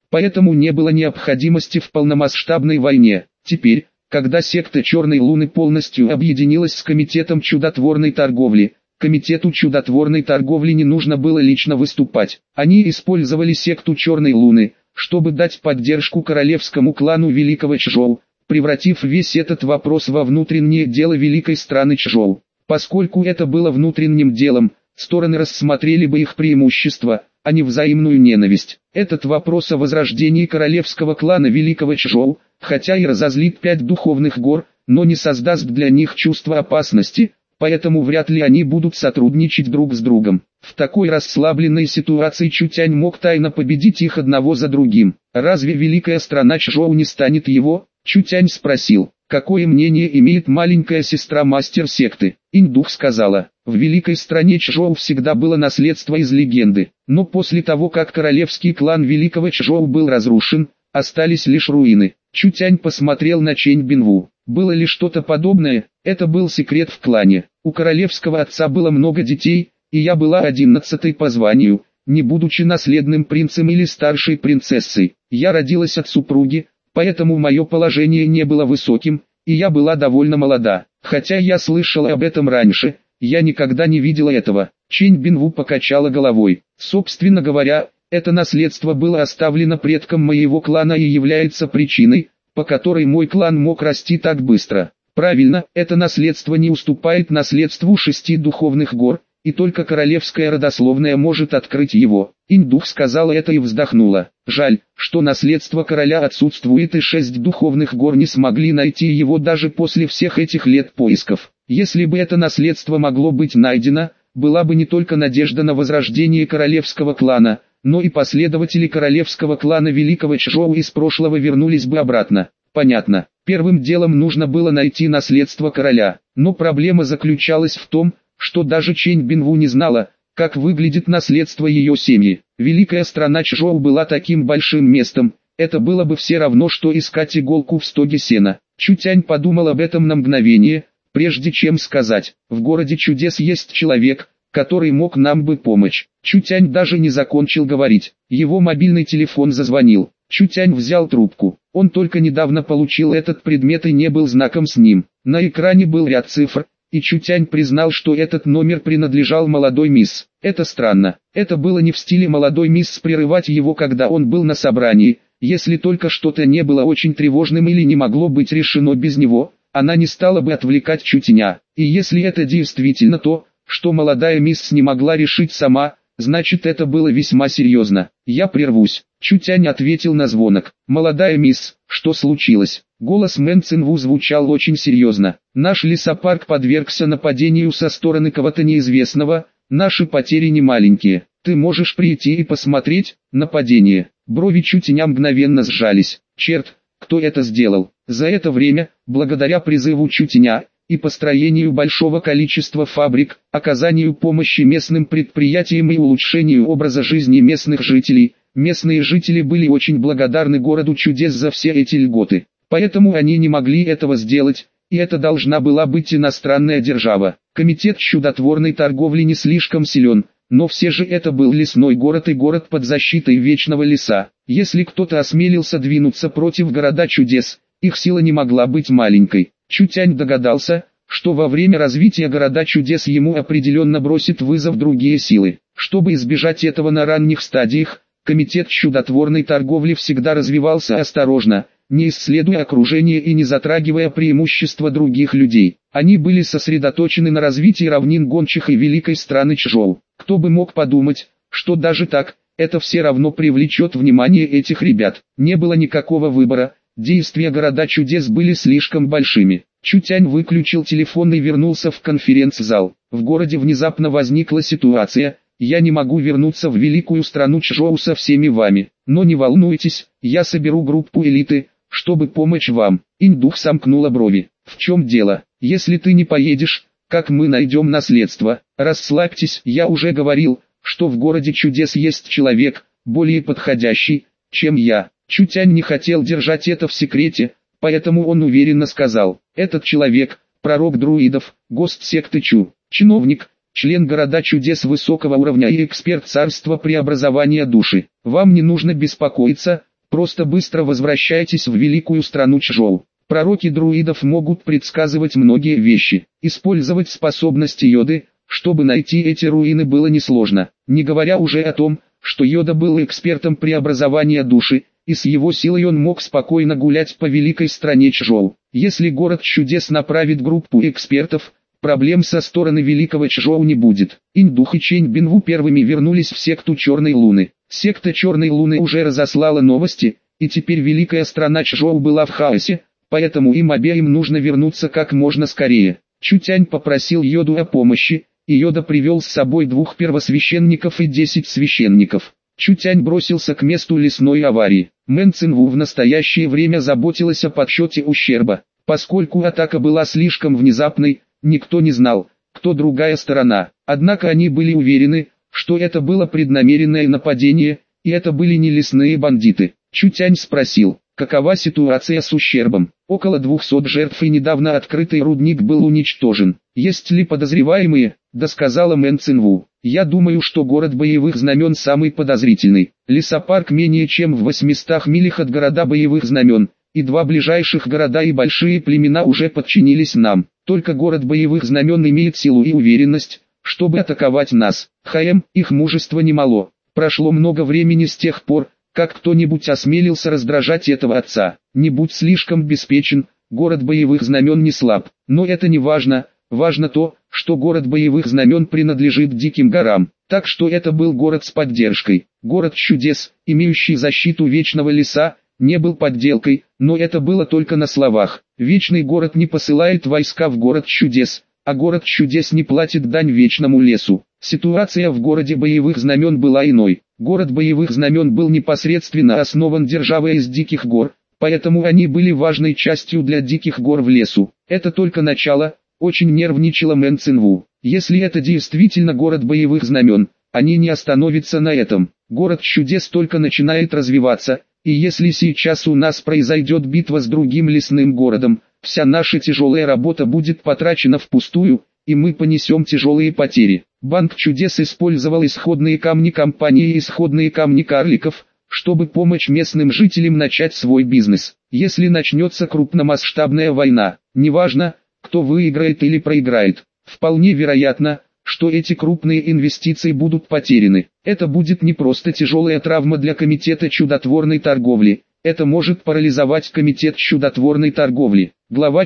поэтому не было необходимости в полномасштабной войне. Теперь, когда секта Черной Луны полностью объединилась с Комитетом чудотворной торговли, Комитету чудотворной торговли не нужно было лично выступать. Они использовали секту Черной Луны, чтобы дать поддержку королевскому клану Великого Чжоу, превратив весь этот вопрос во внутреннее дело великой страны Чжоу. Поскольку это было внутренним делом, стороны рассмотрели бы их преимущества, а не взаимную ненависть. Этот вопрос о возрождении королевского клана Великого Чжоу, хотя и разозлит 5 духовных гор, но не создаст для них чувство опасности, поэтому вряд ли они будут сотрудничать друг с другом. В такой расслабленной ситуации Чутянь мог тайно победить их одного за другим. Разве великая страна Чжоу не станет его? Чутянь спросил. Какое мнение имеет маленькая сестра мастер секты? Инь-дух сказала. В великой стране Чжоу всегда было наследство из легенды, но после того как королевский клан Великого Чжоу был разрушен, остались лишь руины. Чутянь посмотрел на Чэнь Бинву. Было ли что-то подобное? Это был секрет в клане. У королевского отца было много детей, и я была 11-й по званию, не будучи наследным принцем или старшей принцессой. Я родилась от супруги, поэтому мое положение не было высоким, и я была довольно молода. Хотя я слышала об этом раньше, я никогда не видела этого. Чэнь Бинву покачала головой. Собственно говоря, это наследство было оставлено предком моего клана и является причиной, по которой мой клан мог расти так быстро. Правильно, это наследство не уступает наследству 6 духовных гор, и только королевская родословная может открыть его. Инь-дух сказала это и вздохнула. Жаль, что наследство короля отсутствует и 6 духовных гор не смогли найти его даже после всех этих лет поисков. Если бы это наследство могло быть найдено, была бы не только надежда на возрождение королевского клана, но и последователи королевского клана Великого Чжоу из прошлого вернулись бы обратно. Понятно, первым делом нужно было найти наследство короля, но проблема заключалась в том, что даже Чэнь Бинву не знала, как выглядит наследство ее семьи. Великая страна Чжоу была таким большим местом, это было бы все равно, что искать иголку в стоге сена. Чутянь подумал об этом на мгновение, прежде чем сказать, в городе чудес есть человек, который мог нам бы помочь. Чутянь даже не закончил говорить, его мобильный телефон зазвонил. Чутянь взял трубку, он только недавно получил этот предмет и не был знаком с ним. На экране был ряд цифр, и Чутянь признал, что этот номер принадлежал молодой мисс. Это странно, это было не в стиле молодой мисс прерывать его, когда он был на собрании, если только что-то не было очень тревожным или не могло быть решено без него, она не стала бы отвлекать Чутяня. И если это действительно то, что молодая мисс не могла решить сама, значит это было весьма серьезно. Я прервусь. Чутянь ответил на звонок. Молодая мисс, что случилось? Голос Мэн Цинву звучал очень серьезно. Наш лесопарк подвергся нападению со стороны кого-то неизвестного, наши потери не маленькие. Ты можешь прийти и посмотреть? Нападение. Брови Чутяня мгновенно сжались. Черт, кто это сделал? За это время, благодаря призыву Чутяня и построению большого количества фабрик, оказанию помощи местным предприятиям и улучшению образа жизни местных жителей, местные жители были очень благодарны городу чудес за все эти льготы. Поэтому они не могли этого сделать, и это должна была быть иностранная держава. Комитет чудотворной торговли не слишком силен, но все же это был лесной город и город под защитой вечного леса. Если кто-то осмелился двинуться против города чудес, их сила не могла быть маленькой. Чутянь догадался, что во время развития города чудес ему определенно бросит вызов другие силы. Чтобы избежать этого на ранних стадиях, комитет чудотворной торговли всегда развивался осторожно, не исследуя окружение и не затрагивая преимущества других людей. Они были сосредоточены на развитии равнин гончих и великой страны Чжоу. Кто бы мог подумать, что даже так, это все равно привлечет внимание этих ребят. Не было никакого выбора. Действия города чудес были слишком большими. Чутянь выключил телефон и вернулся в конференц-зал. В городе внезапно возникла ситуация, я не могу вернуться в великую страну Чжоу со всеми вами. Но не волнуйтесь, я соберу группу элиты, чтобы помочь вам. Инь-дух сомкнула брови. В чем дело? Если ты не поедешь, как мы найдем наследство? Расслабьтесь, я уже говорил, что в городе чудес есть человек, более подходящий, чем я. Чутянь не хотел держать это в секрете, поэтому он уверенно сказал, этот человек, пророк друидов, гость секты Чу, чиновник, член города чудес высокого уровня и эксперт царства преобразования души. Вам не нужно беспокоиться, Просто быстро возвращайтесь в великую страну Чжоу. Пророки друидов могут предсказывать многие вещи. Использовать способности Йоды, чтобы найти эти руины, было несложно. Не говоря уже о том, что Йода был экспертом преобразования души, и с его силой он мог спокойно гулять по великой стране Чжоу. Если город чудес направит группу экспертов, проблем со стороны великого Чжоу не будет. Инь-Дух и Чэнь Бинву первыми вернулись в секту Черной Луны. Секта Черной Луны уже разослала новости, и теперь великая страна Чжоу была в хаосе, поэтому им обеим нужно вернуться как можно скорее. Чутянь попросил Йоду о помощи, и Йода привел с собой 2 первосвященников и 10 священников. Чутянь бросился к месту лесной аварии. Мэн Цинву в настоящее время заботилась о подсчете ущерба. Поскольку атака была слишком внезапной, никто не знал, кто другая сторона. Однако они были уверены, что это было преднамеренное нападение, и это были не лесные бандиты. Чутянь спросил, какова ситуация с ущербом. Около 200 жертв, и недавно открытый рудник был уничтожен. Есть ли подозреваемые? Досказала Мэн Цинву. Я думаю, что город боевых знамен самый подозрительный. Лесопарк менее чем в 800 милях от города боевых знамен, и 2 ближайших города и большие племена уже подчинились нам. Только город боевых знамен имеет силу и уверенность, чтобы атаковать нас. Их мужество немало. Прошло много времени с тех пор, как кто-нибудь осмелился раздражать этого отца. Не будь слишком беспечен, город боевых знамен не слаб. Но это не важно, важно то, что город боевых знамен принадлежит диким горам. Так что это был город с поддержкой. Город чудес, имеющий защиту вечного леса, не был подделкой, но это было только на словах. Вечный город не посылает войска в город чудес, а город чудес не платит дань вечному лесу. Ситуация в городе боевых знамен была иной. Город боевых знамен был непосредственно основан державой из диких гор, поэтому они были важной частью для диких гор в лесу. Это только начало, очень нервничала Мэн Цинву. Если это действительно город боевых знамен, они не остановятся на этом. Город чудес только начинает развиваться, и если сейчас у нас произойдет битва с другим лесным городом, вся наша тяжелая работа будет потрачена впустую, и мы понесем тяжелые потери. Банк чудес использовал исходные камни компании и исходные камни карликов, чтобы помочь местным жителям начать свой бизнес. Если начнется крупномасштабная война, неважно, кто выиграет или проиграет, вполне вероятно, что эти крупные инвестиции будут потеряны. Это будет не просто тяжелая травма для комитета чудотворной торговли, это может парализовать комитет чудотворной торговли. Глава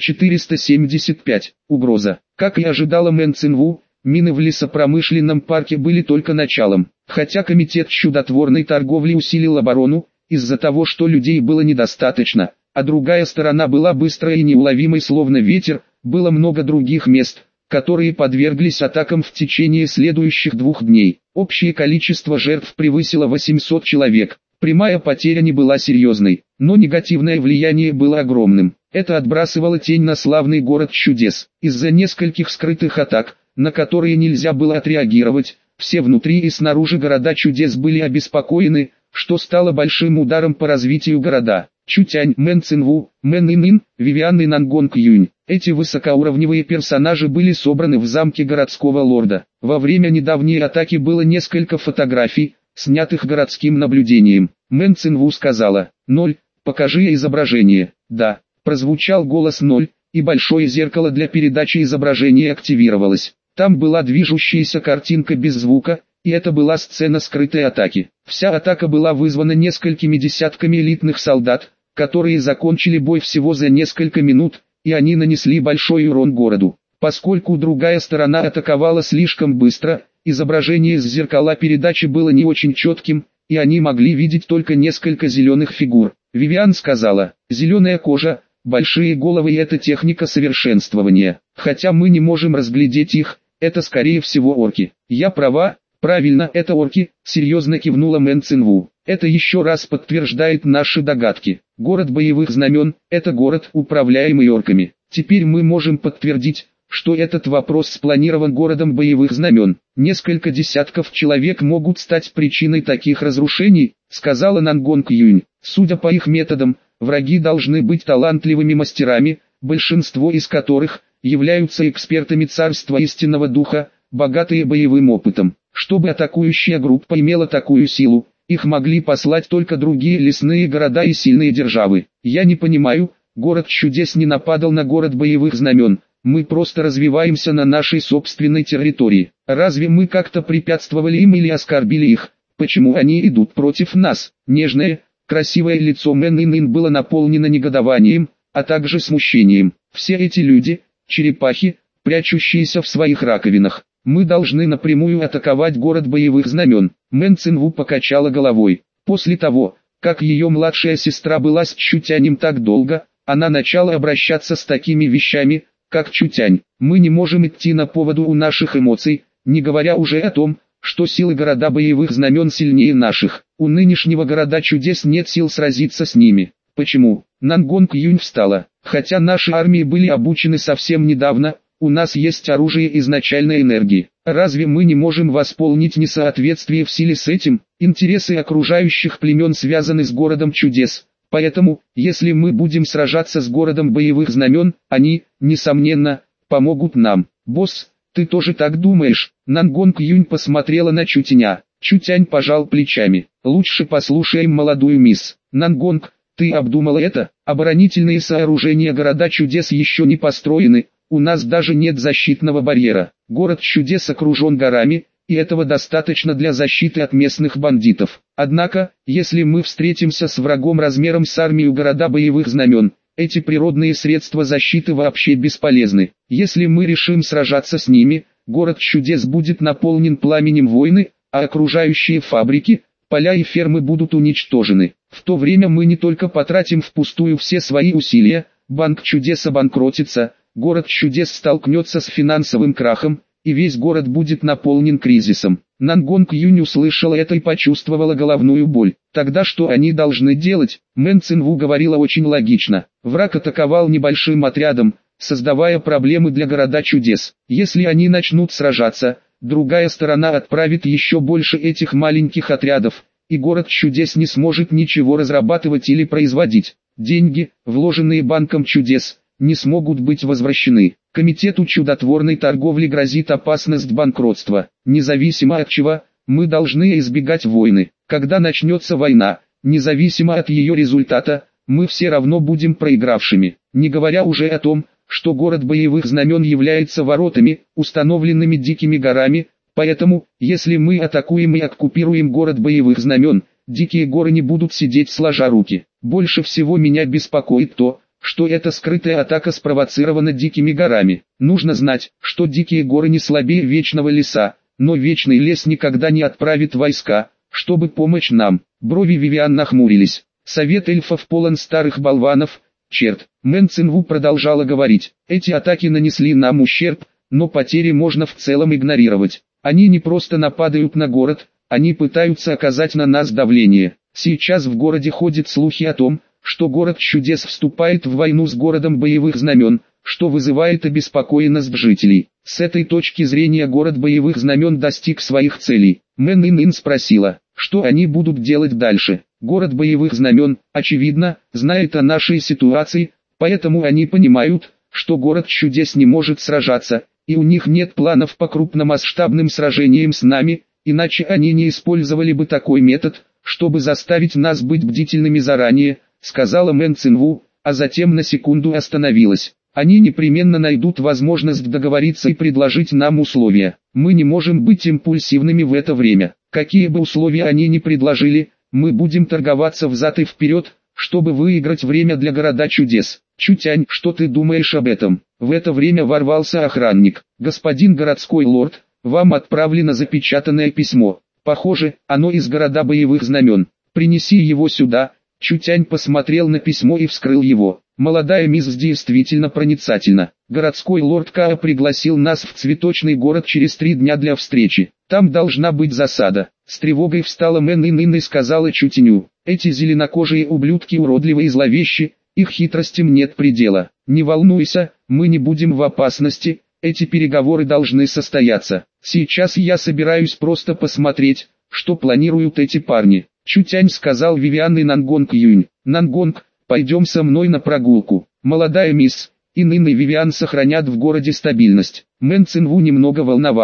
475. Угроза. Как и ожидала Мэн Цинву, мины в лесопромышленном парке были только началом. Хотя комитет чудотворной торговли усилил оборону, из-за того, что людей было недостаточно, а другая сторона была быстрой и неуловимой словно ветер, было много других мест, которые подверглись атакам в течение следующих 2 дней. Общее количество жертв превысило 800 человек. Прямая потеря не была серьезной, но негативное влияние было огромным. Это отбрасывало тень на славный город чудес. Из-за нескольких скрытых атак, на которые нельзя было отреагировать, все внутри и снаружи города чудес были обеспокоены, что стало большим ударом по развитию города. Чутянь, Мэн Цинву, Мэн Инин, Вивиан и Нангонг Юнь. Эти высокоуровневые персонажи были собраны в замке городского лорда. Во время недавней атаки было несколько фотографий, снятых городским наблюдением. Мэн Цинву сказала: «0, покажи изображение». «Да», прозвучал голос 0, и большое зеркало для передачи изображения активировалось. Там была движущаяся картинка без звука, и это была сцена скрытой атаки. Вся атака была вызвана несколькими десятками элитных солдат, которые закончили бой всего за несколько минут, и они нанесли большой урон городу. Поскольку другая сторона атаковала слишком быстро, изображение с зеркала передачи было не очень четким, и они могли видеть только несколько зеленых фигур. Вивиан сказала: «Зеленая кожа, большие головы и это техника совершенствования. Хотя мы не можем разглядеть их, это скорее всего орки». «Я права?» «Правильно, это орки», — серьезно кивнула Мэн Цинву. «Это еще раз подтверждает наши догадки. Город боевых знамен — это город, управляемый орками. Теперь мы можем подтвердить, что этот вопрос спланирован городом боевых знамен. Несколько десятков человек могут стать причиной таких разрушений», — сказала Нангонг Юнь. «Судя по их методам, враги должны быть талантливыми мастерами, большинство из которых являются экспертами царства истинного духа, богатые боевым опытом. Чтобы атакующая группа имела такую силу, Их могли послать только другие лесные города и сильные державы. Я не понимаю, город чудес не нападал на город боевых знамен. Мы просто развиваемся на нашей собственной территории. Разве мы как-то препятствовали им или оскорбили их? Почему они идут против нас? Нежное, красивое лицо Мэн Ин было наполнено негодованием, а также смущением. Все эти люди, черепахи, прячущиеся в своих раковинах. Мы должны напрямую атаковать город боевых знамен. Мэн Цинву покачала головой. После того, как ее младшая сестра была с Чутянем так долго, она начала обращаться с такими вещами, как Чутянь. Мы не можем идти на поводу у наших эмоций, не говоря уже о том, что силы города боевых знамен сильнее наших. У нынешнего города чудес нет сил сразиться с ними. Почему? Нангонг Юнь встала. Хотя наши армии были обучены совсем недавно, у нас есть оружие изначальной энергии. Разве мы не можем восполнить несоответствие в силе с этим? Интересы окружающих племен связаны с городом чудес. Поэтому, если мы будем сражаться с городом боевых знамен, они, несомненно, помогут нам. Босс, ты тоже так думаешь? Нангонг Юнь посмотрела на Чутяня. Чутянь пожал плечами. Лучше послушаем молодую мисс. Нангонг, ты обдумала это? Оборонительные сооружения города чудес еще не построены. У нас даже нет защитного барьера. Город чудес окружен горами, и этого достаточно для защиты от местных бандитов. Однако, если мы встретимся с врагом размером с армию города боевых знамен, эти природные средства защиты вообще бесполезны. Если мы решим сражаться с ними, город чудес будет наполнен пламенем войны, а окружающие фабрики, поля и фермы будут уничтожены. В то время мы не только потратим впустую все свои усилия, банк чудес обанкротится, город чудес столкнется с финансовым крахом, и весь город будет наполнен кризисом. Нангонг Юнь услышала это и почувствовала головную боль. Тогда что они должны делать? Мэн Цинву говорила очень логично. Враг атаковал небольшим отрядом, создавая проблемы для города чудес. Если они начнут сражаться, другая сторона отправит еще больше этих маленьких отрядов, и город чудес не сможет ничего разрабатывать или производить. Деньги, вложенные банком чудес, не смогут быть возвращены. Комитету чудотворной торговли грозит опасность банкротства. Независимо от чего, мы должны избегать войны. Когда начнется война, независимо от ее результата, мы все равно будем проигравшими. Не говоря уже о том, что город боевых знамен является воротами, установленными дикими горами, поэтому, если мы атакуем и оккупируем город боевых знамен, дикие горы не будут сидеть сложа руки. Больше всего меня беспокоит то, что эта скрытая атака спровоцирована дикими горами. Нужно знать, что дикие горы не слабее вечного леса, но вечный лес никогда не отправит войска, чтобы помочь нам. Брови Вивиан нахмурились. Совет эльфов полон старых болванов, черт. Мэн Цинву продолжала говорить. Эти атаки нанесли нам ущерб, но потери можно в целом игнорировать. Они не просто нападают на город, они пытаются оказать на нас давление. Сейчас в городе ходят слухи о том, что город чудес вступает в войну с городом боевых знамен, что вызывает обеспокоенность жителей. С этой точки зрения город боевых знамен достиг своих целей. Мэн Ин спросила, что они будут делать дальше. Город боевых знамен, очевидно, знает о нашей ситуации, поэтому они понимают, что город чудес не может сражаться, и у них нет планов по крупномасштабным сражениям с нами, иначе они не использовали бы такой метод, чтобы заставить нас быть бдительными заранее, сказала Мэн Цинву, а затем на секунду остановилась. Они непременно найдут возможность договориться и предложить нам условия. Мы не можем быть импульсивными в это время. Какие бы условия они ни предложили, мы будем торговаться взад и вперед, чтобы выиграть время для города чудес. Чутянь, что ты думаешь об этом? В это время ворвался охранник. Господин городской лорд, вам отправлено запечатанное письмо. Похоже, оно из города боевых знамен. Принеси его сюда. Чутянь посмотрел на письмо и вскрыл его. Молодая мисс действительно проницательна. Городской лорд Каа пригласил нас в цветочный город через 3 дня для встречи. Там должна быть засада. С тревогой встала Мэн Ин и сказала Чутяню. Эти зеленокожие ублюдки уродливы и зловещи, их хитростям нет предела. Не волнуйся, мы не будем в опасности, эти переговоры должны состояться. Сейчас я собираюсь просто посмотреть, что планируют эти парни. Чутянь сказал Вивиан и Нангонг Юнь. Нангонг, пойдем со мной на прогулку. Молодая мисс, Ин и Вивиан сохранят в городе стабильность. Мэн Цинву немного волновалась.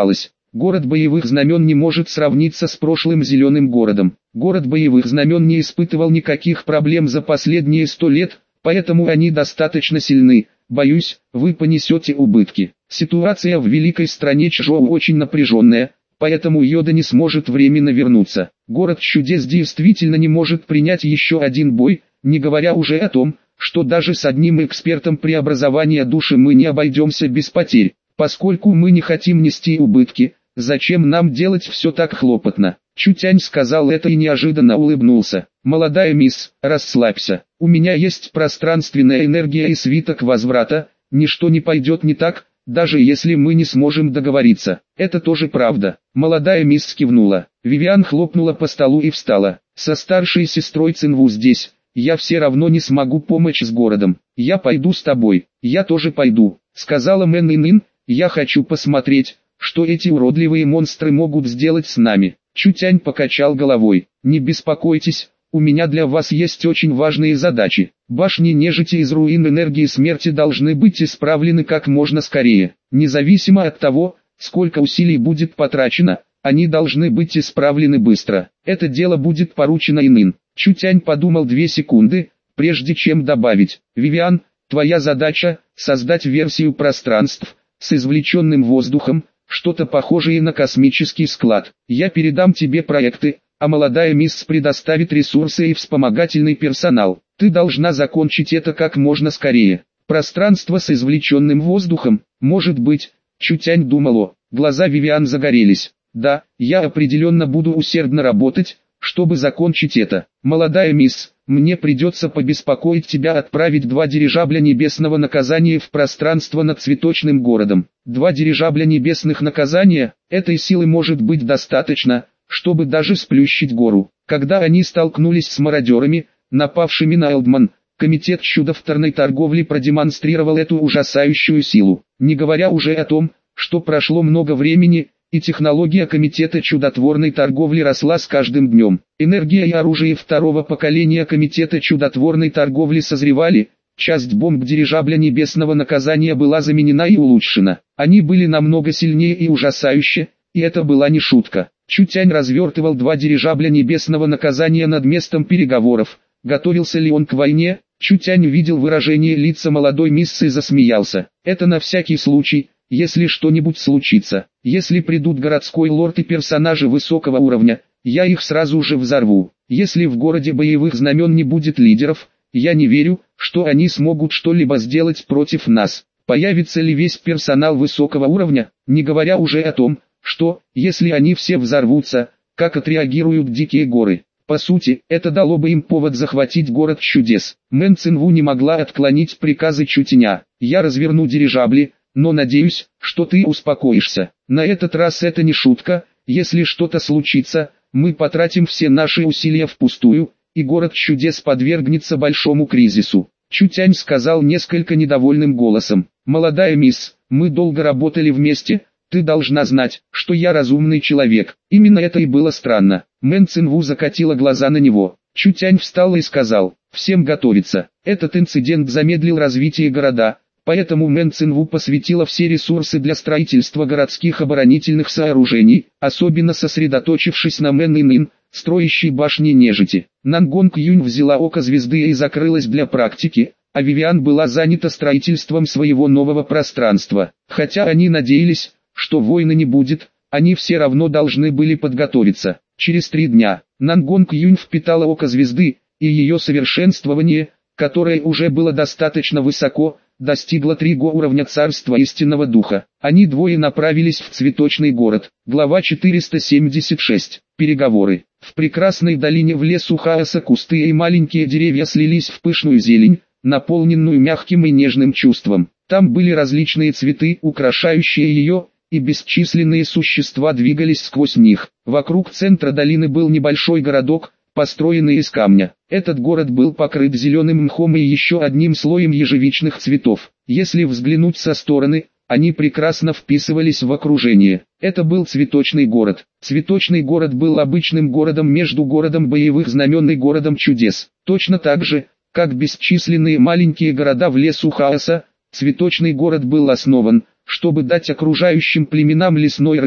Город боевых знамен не может сравниться с прошлым зеленым городом. Город боевых знамен не испытывал никаких проблем за последние 100 лет, поэтому они достаточно сильны. Боюсь, вы понесете убытки. Ситуация в великой стране Чжоу очень напряженная, поэтому Йода не сможет временно вернуться. Город чудес действительно не может принять еще один бой, не говоря уже о том, что даже с одним экспертом преобразования души мы не обойдемся без потерь. Поскольку мы не хотим нести убытки, зачем нам делать все так хлопотно? Чутянь сказал это и неожиданно улыбнулся. Молодая мисс, расслабься. У меня есть пространственная энергия и свиток возврата, ничто не пойдет не так, даже если мы не сможем договориться. Это тоже правда. Молодая мисс кивнула. Вивиан хлопнула по столу и встала. Со старшей сестрой Цинву здесь. Я все равно не смогу помочь с городом. Я пойду с тобой. Я тоже пойду, сказала Мэн Инин. Я хочу посмотреть, что эти уродливые монстры могут сделать с нами. Чутянь покачал головой. Не беспокойтесь, у меня для вас есть очень важные задачи. Башни нежити из руин энергии смерти должны быть исправлены как можно скорее. Независимо от того, сколько усилий будет потрачено, они должны быть исправлены быстро. Это дело будет поручено Инин. Чутянь подумал 2 секунды, прежде чем добавить. Вивиан, твоя задача – создать версию пространств с извлеченным воздухом, что-то похожее на космический склад. Я передам тебе проекты, а молодая мисс предоставит ресурсы и вспомогательный персонал. Ты должна закончить это как можно скорее. Пространство с извлеченным воздухом, может быть, Чутянь думала. Глаза Вивиан загорелись. Да, я определенно буду усердно работать, чтобы закончить это. Молодая мисс, мне придется побеспокоить тебя отправить 2 дирижабля небесного наказания в пространство над цветочным городом. 2 дирижабля небесных наказания, этой силы может быть достаточно, чтобы даже сплющить гору. Когда они столкнулись с мародерами, напавшими на Элдман, комитет чудотворной торговли продемонстрировал эту ужасающую силу. Не говоря уже о том, что прошло много времени, и технология комитета чудотворной торговли росла с каждым днем. Энергия и оружие второго поколения комитета чудотворной торговли созревали, часть бомб дирижабля небесного наказания была заменена и улучшена. Они были намного сильнее и ужасающе, и это была не шутка. Чутянь развертывал 2 дирижабля небесного наказания над местом переговоров. Готовился ли он к войне? Чутянь видел выражение лица молодой мисс и засмеялся. Это на всякий случай. Если что-нибудь случится, если придут городской лорд и персонажи высокого уровня, я их сразу же взорву. Если в городе боевых знамен не будет лидеров, я не верю, что они смогут что-либо сделать против нас. Появится ли весь персонал высокого уровня, не говоря уже о том, что, если они все взорвутся, как отреагируют дикие горы. По сути, это дало бы им повод захватить город чудес. Мэн Цинву не могла отклонить приказы Чутяня. Я разверну дирижабли, но надеюсь, что ты успокоишься. На этот раз это не шутка, если что-то случится, мы потратим все наши усилия впустую, и город чудес подвергнется большому кризису. Чутянь сказал несколько недовольным голосом. Молодая мисс, мы долго работали вместе, ты должна знать, что я разумный человек. Именно это и было странно. Мэн Цинву закатила глаза на него. Чутянь встал и сказал, всем готовиться. Этот инцидент замедлил развитие города. Поэтому Мэн Цинву посвятила все ресурсы для строительства городских оборонительных сооружений, особенно сосредоточившись на Мэн Инин, строящей башни нежити. Нангонг Юнь взяла око звезды и закрылась для практики, а Вивиан была занята строительством своего нового пространства. Хотя они надеялись, что войны не будет, они все равно должны были подготовиться. Через 3 дня, Нангонг Юнь впитала око звезды, и ее совершенствование, которое уже было достаточно высоко, достигла 3 уровня царства истинного духа. Они двое направились в цветочный город. Глава 476. Переговоры. В прекрасной долине в лесу хаоса кусты и маленькие деревья слились в пышную зелень, наполненную мягким и нежным чувством. Там были различные цветы, украшающие ее, и бесчисленные существа двигались сквозь них. Вокруг центра долины был небольшой городок, построенный из камня. Этот город был покрыт зеленым мхом и еще одним слоем ежевичных цветов. Если взглянуть со стороны, они прекрасно вписывались в окружение. Это был цветочный город. Цветочный город был обычным городом между городом боевых знамен и городом чудес. Точно так же, как бесчисленные маленькие города в лесу хаоса, цветочный город был основан, чтобы дать окружающим племенам лесной рынок,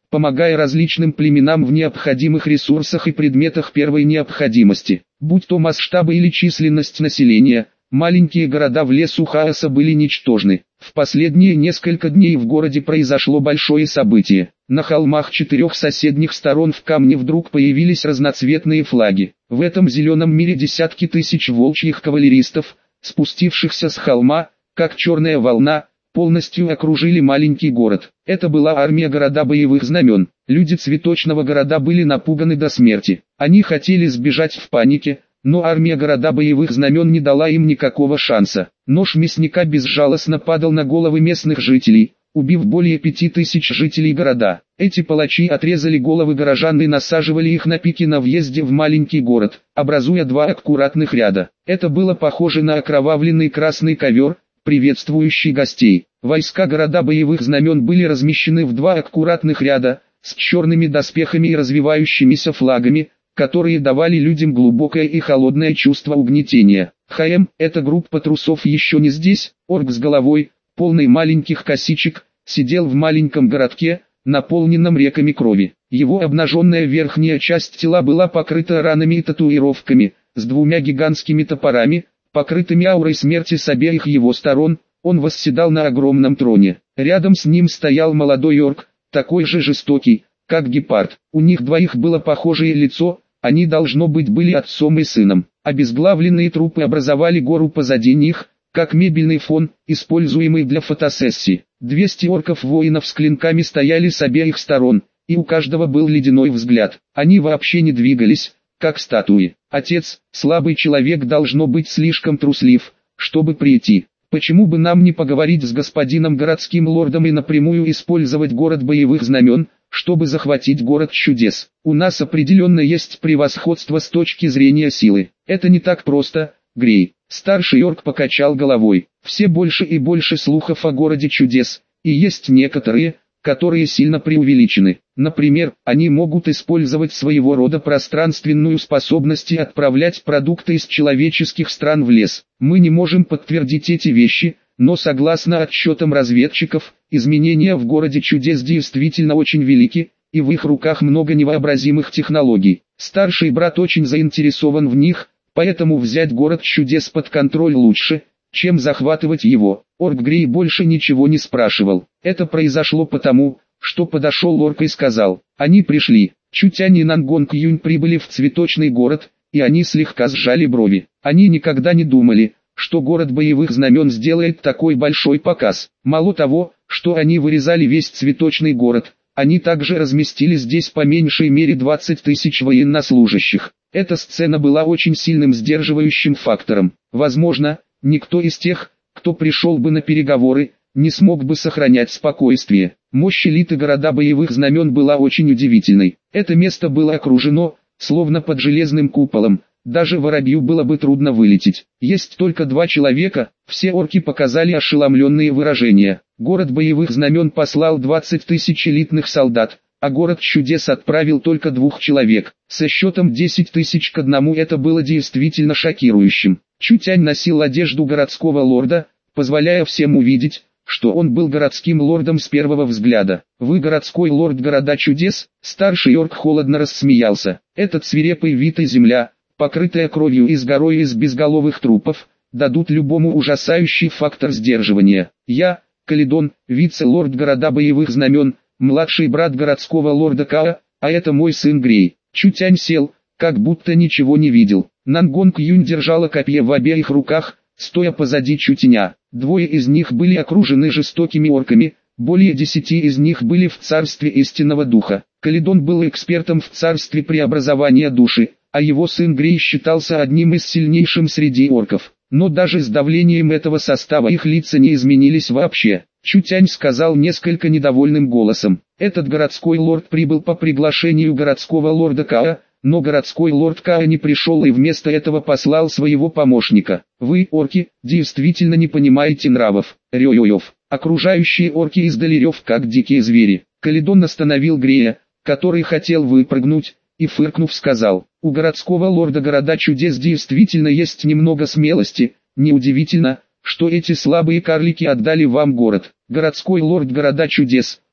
помогая различным племенам в необходимых ресурсах и предметах первой необходимости. Будь то масштабы или численность населения, маленькие города в лесу хаоса были ничтожны. В последние несколько дней в городе произошло большое событие. На холмах 4 соседних сторон в камне вдруг появились разноцветные флаги. В этом зеленом мире десятки тысяч волчьих кавалеристов, спустившихся с холма, как черная волна, полностью окружили маленький город. Это была армия города боевых знамен. Люди цветочного города были напуганы до смерти. Они хотели сбежать в панике, но армия города боевых знамен не дала им никакого шанса. Нож мясника безжалостно падал на головы местных жителей, убив более 5000 жителей города. Эти палачи отрезали головы горожан и насаживали их на пики на въезде в маленький город, образуя 2 аккуратных ряда. Это было похоже на окровавленный красный ковер, приветствующий гостей. Войска города боевых знамен были размещены в 2 аккуратных ряда, с черными доспехами и развивающимися флагами, которые давали людям глубокое и холодное чувство угнетения. Эта группа трусов еще не здесь. Орк с головой, полный маленьких косичек, сидел в маленьком городке, наполненном реками крови. Его обнаженная верхняя часть тела была покрыта ранами и татуировками, с 2 гигантскими топорами, покрытыми аурой смерти с обеих его сторон. Он восседал на огромном троне. Рядом с ним стоял молодой орк, такой же жестокий, как гепард. У них двоих было похожее лицо, они должно быть были отцом и сыном. Обезглавленные трупы образовали гору позади них, как мебельный фон, используемый для фотосессии. 200 орков-воинов с клинками стояли с обеих сторон, и у каждого был ледяной взгляд. Они вообще не двигались, как статуи. Отец, слабый человек, должно быть слишком труслив, чтобы прийти. Почему бы нам не поговорить с господином городским лордом и напрямую использовать город боевых знамен, чтобы захватить город чудес? У нас определенно есть превосходство с точки зрения силы. Это не так просто, Грей. Старший орк покачал головой. Все больше и больше слухов о городе чудес, и есть некоторые, которые сильно преувеличены. Например, они могут использовать своего рода пространственную способность и отправлять продукты из человеческих стран в лес. Мы не можем подтвердить эти вещи, но согласно отчетам разведчиков, изменения в городе чудес действительно очень велики, и в их руках много невообразимых технологий. Старший брат очень заинтересован в них, поэтому взять город чудес под контроль лучше, чем захватывать его. Орк Грей больше ничего не спрашивал. Это произошло потому, что подошел орк и сказал: «Они пришли». Чутянь и Нангонг Юнь прибыли в цветочный город, и они слегка сжали брови. Они никогда не думали, что город боевых знамен сделает такой большой показ. Мало того, что они вырезали весь цветочный город, они также разместили здесь по меньшей мере 20 тысяч военнослужащих. Эта сцена была очень сильным сдерживающим фактором. Возможно, никто из тех, кто пришел бы на переговоры, не смог бы сохранять спокойствие. Мощь элиты города боевых знамен была очень удивительной. Это место было окружено, словно под железным куполом, даже воробью было бы трудно вылететь. Есть только 2 человека, все орки показали ошеломленные выражения. Город боевых знамен послал 20 тысяч элитных солдат, а город чудес отправил только 2 человек. Со счетом 10 тысяч к 1 это было действительно шокирующим. Чутянь носил одежду городского лорда, позволяя всем увидеть, что он был городским лордом с первого взгляда. «Вы городской лорд города чудес?» Старший орк холодно рассмеялся. Этот свирепый вид и земля, покрытая кровью и с горой из безголовых трупов, дадут любому ужасающий фактор сдерживания. Я, Калидон, вице-лорд города боевых знамен, младший брат городского лорда Каа, а это мой сын Грей. Чутянь сел, как будто ничего не видел. Нангонг Юнь держала копье в обеих руках, стоя позади Чутяня. 2 из них были окружены жестокими орками, более 10 из них были в царстве истинного духа. Калидон был экспертом в царстве преобразования души, а его сын Грей считался одним из сильнейших среди орков. Но даже с давлением этого состава их лица не изменились вообще. Чутянь сказал несколько недовольным голосом: «Этот городской лорд прибыл по приглашению городского лорда Каа, но городской лорд Каа не пришел и вместо этого послал своего помощника. Вы, орки, действительно не понимаете нравов, рёёёв. Окружающие орки издали рёв, как дикие звери». Калидон остановил Грея, который хотел выпрыгнуть, и фыркнув сказал: «У городского лорда города чудес действительно есть немного смелости, неудивительно, что эти слабые карлики отдали вам город. Городской лорд города чудес,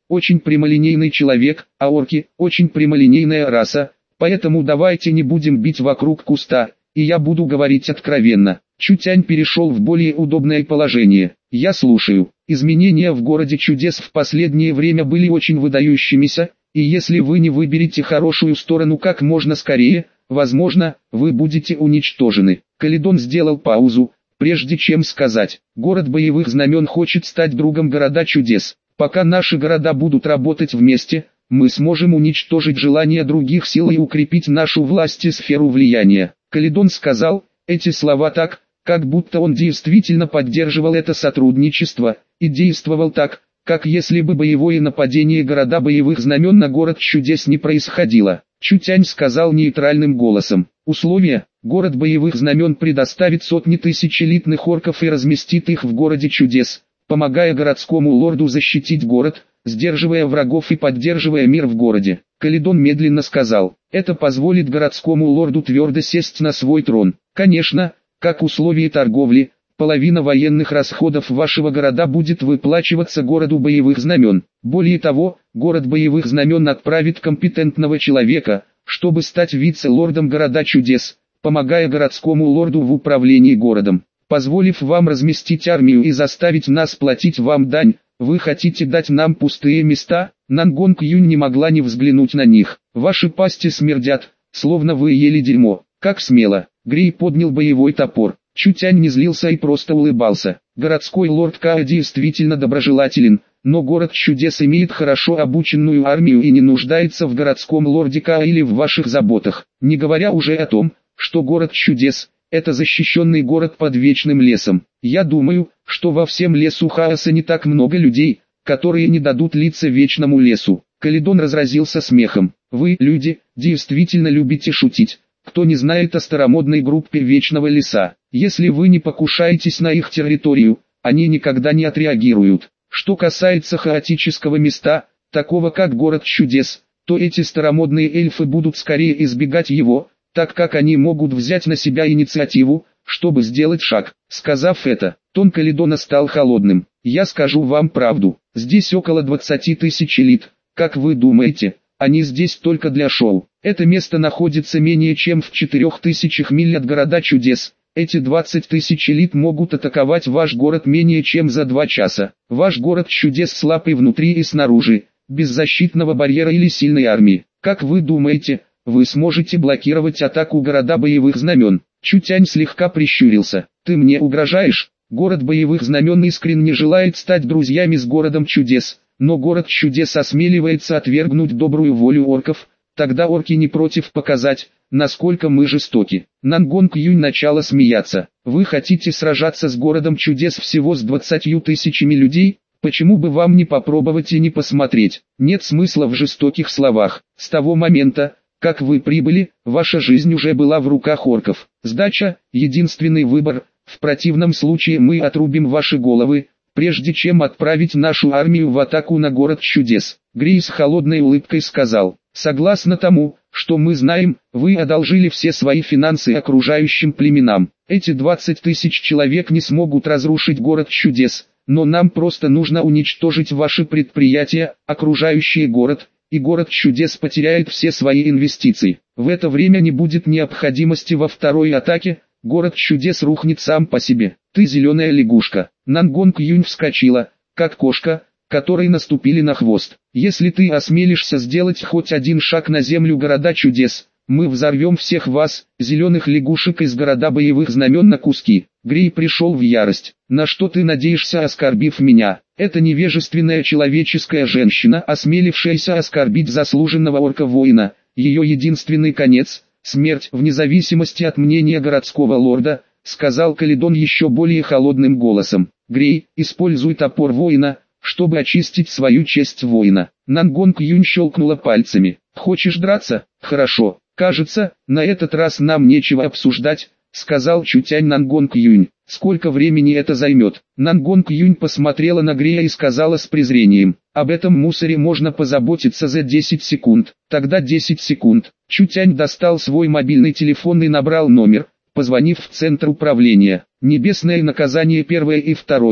очень прямолинейный человек, а орки – очень прямолинейная раса, поэтому давайте не будем бить вокруг куста, и я буду говорить откровенно. Чутянь перешел в более удобное положение. Я слушаю. Изменения в городе чудес в последнее время были очень выдающимися, и если вы не выберете хорошую сторону как можно скорее, возможно, вы будете уничтожены. Калидон сделал паузу, прежде чем сказать: город боевых знамен хочет стать другом города чудес. Пока наши города будут работать вместе, мы сможем уничтожить желания других сил и укрепить нашу власть и сферу влияния. Калидон сказал эти слова так, как будто он действительно поддерживал это сотрудничество, и действовал так, как если бы боевое нападение города боевых знамен на город чудес не происходило. Чутянь сказал нейтральным голосом: условия: город боевых знамен предоставит сотни тысяч элитных орков и разместит их в городе чудес, помогая городскому лорду защитить город, сдерживая врагов и поддерживая мир в городе. Калидон медленно сказал: это позволит городскому лорду твердо сесть на свой трон. Конечно, как условие торговли, половина военных расходов вашего города будет выплачиваться городу боевых знамен. Более того, город боевых знамен отправит компетентного человека, чтобы стать вице-лордом города чудес, помогая городскому лорду в управлении городом. Позволив вам разместить армию и заставить нас платить вам дань, вы хотите дать нам пустые места? Нангонг Юнь не могла не взглянуть на них. Ваши пасти смердят, словно вы ели дерьмо. Как смело. Грей поднял боевой топор. Чутянь не злился и просто улыбался. Городской лорд Каа действительно доброжелателен, но город чудес имеет хорошо обученную армию и не нуждается в городском лорде Каа или в ваших заботах. Не говоря уже о том, что город чудес – это защищенный город под вечным лесом. Я думаю, что во всем лесу хаоса не так много людей, которые не дадут литься вечному лесу. Калидон разразился смехом. Вы, люди, действительно любите шутить. Кто не знает о старомодной группе Вечного Леса? Если вы не покушаетесь на их территорию, они никогда не отреагируют. Что касается хаотического места, такого как город чудес, то эти старомодные эльфы будут скорее избегать его, так как они могут взять на себя инициативу, чтобы сделать шаг. Сказав это, тон Калидона стал холодным. Я скажу вам правду, здесь около 20 тысяч элит. Как вы думаете, они здесь только для шоу? Это место находится менее чем в 4000 миль от города чудес. Эти 20 тысяч элит могут атаковать ваш город менее чем за 2 часа. Ваш город чудес слаб и внутри и снаружи, без защитного барьера или сильной армии. Как вы думаете, вы сможете блокировать атаку города боевых знамен? Чутянь слегка прищурился. Ты мне угрожаешь? Город боевых знамен искренне желает стать друзьями с городом чудес, но город чудес осмеливается отвергнуть добрую волю орков. Тогда орки не против показать, насколько мы жестоки. Нангонг Юнь начала смеяться. Вы хотите сражаться с городом чудес всего с 20 тысячами людей? Почему бы вам не попробовать и не посмотреть? Нет смысла в жестоких словах. С того момента, как вы прибыли, ваша жизнь уже была в руках орков. Сдача – единственный выбор, в противном случае мы отрубим ваши головы, прежде чем отправить нашу армию в атаку на город чудес. Грей с холодной улыбкой сказал: согласно тому, что мы знаем, вы одолжили все свои финансы окружающим племенам. Эти 20 тысяч человек не смогут разрушить город чудес, но нам просто нужно уничтожить ваши предприятия, окружающие город, и город чудес потеряет все свои инвестиции. В это время не будет необходимости во второй атаке, город чудес рухнет сам по себе. Ты зеленая лягушка. Нангонг Юнь вскочила, как кошка, которой наступили на хвост. Если ты осмелишься сделать хоть один шаг на землю города чудес, мы взорвем всех вас, зеленых лягушек из города боевых знамен, на куски. Грей пришел в ярость. На что ты надеешься, оскорбив меня? Это невежественная человеческая женщина, осмелившаяся оскорбить заслуженного орка-воина. Ее единственный конец – смерть, вне зависимости от мнения городского лорда, сказал Калидон еще более холодным голосом. Грей, используй топор воина, чтобы очистить свою честь воина. Нангонг Юнь щелкнула пальцами. Хочешь драться? Хорошо. Кажется, на этот раз нам нечего обсуждать, сказал Чутянь Нангонг Юнь. Сколько времени это займет? Нангонг Юнь посмотрела на Грея и сказала с презрением: об этом мусоре можно позаботиться за 10 секунд. Тогда 10 секунд. Чутянь достал свой мобильный телефон и набрал номер, позвонив в центр управления. Небесное наказание первое и второе.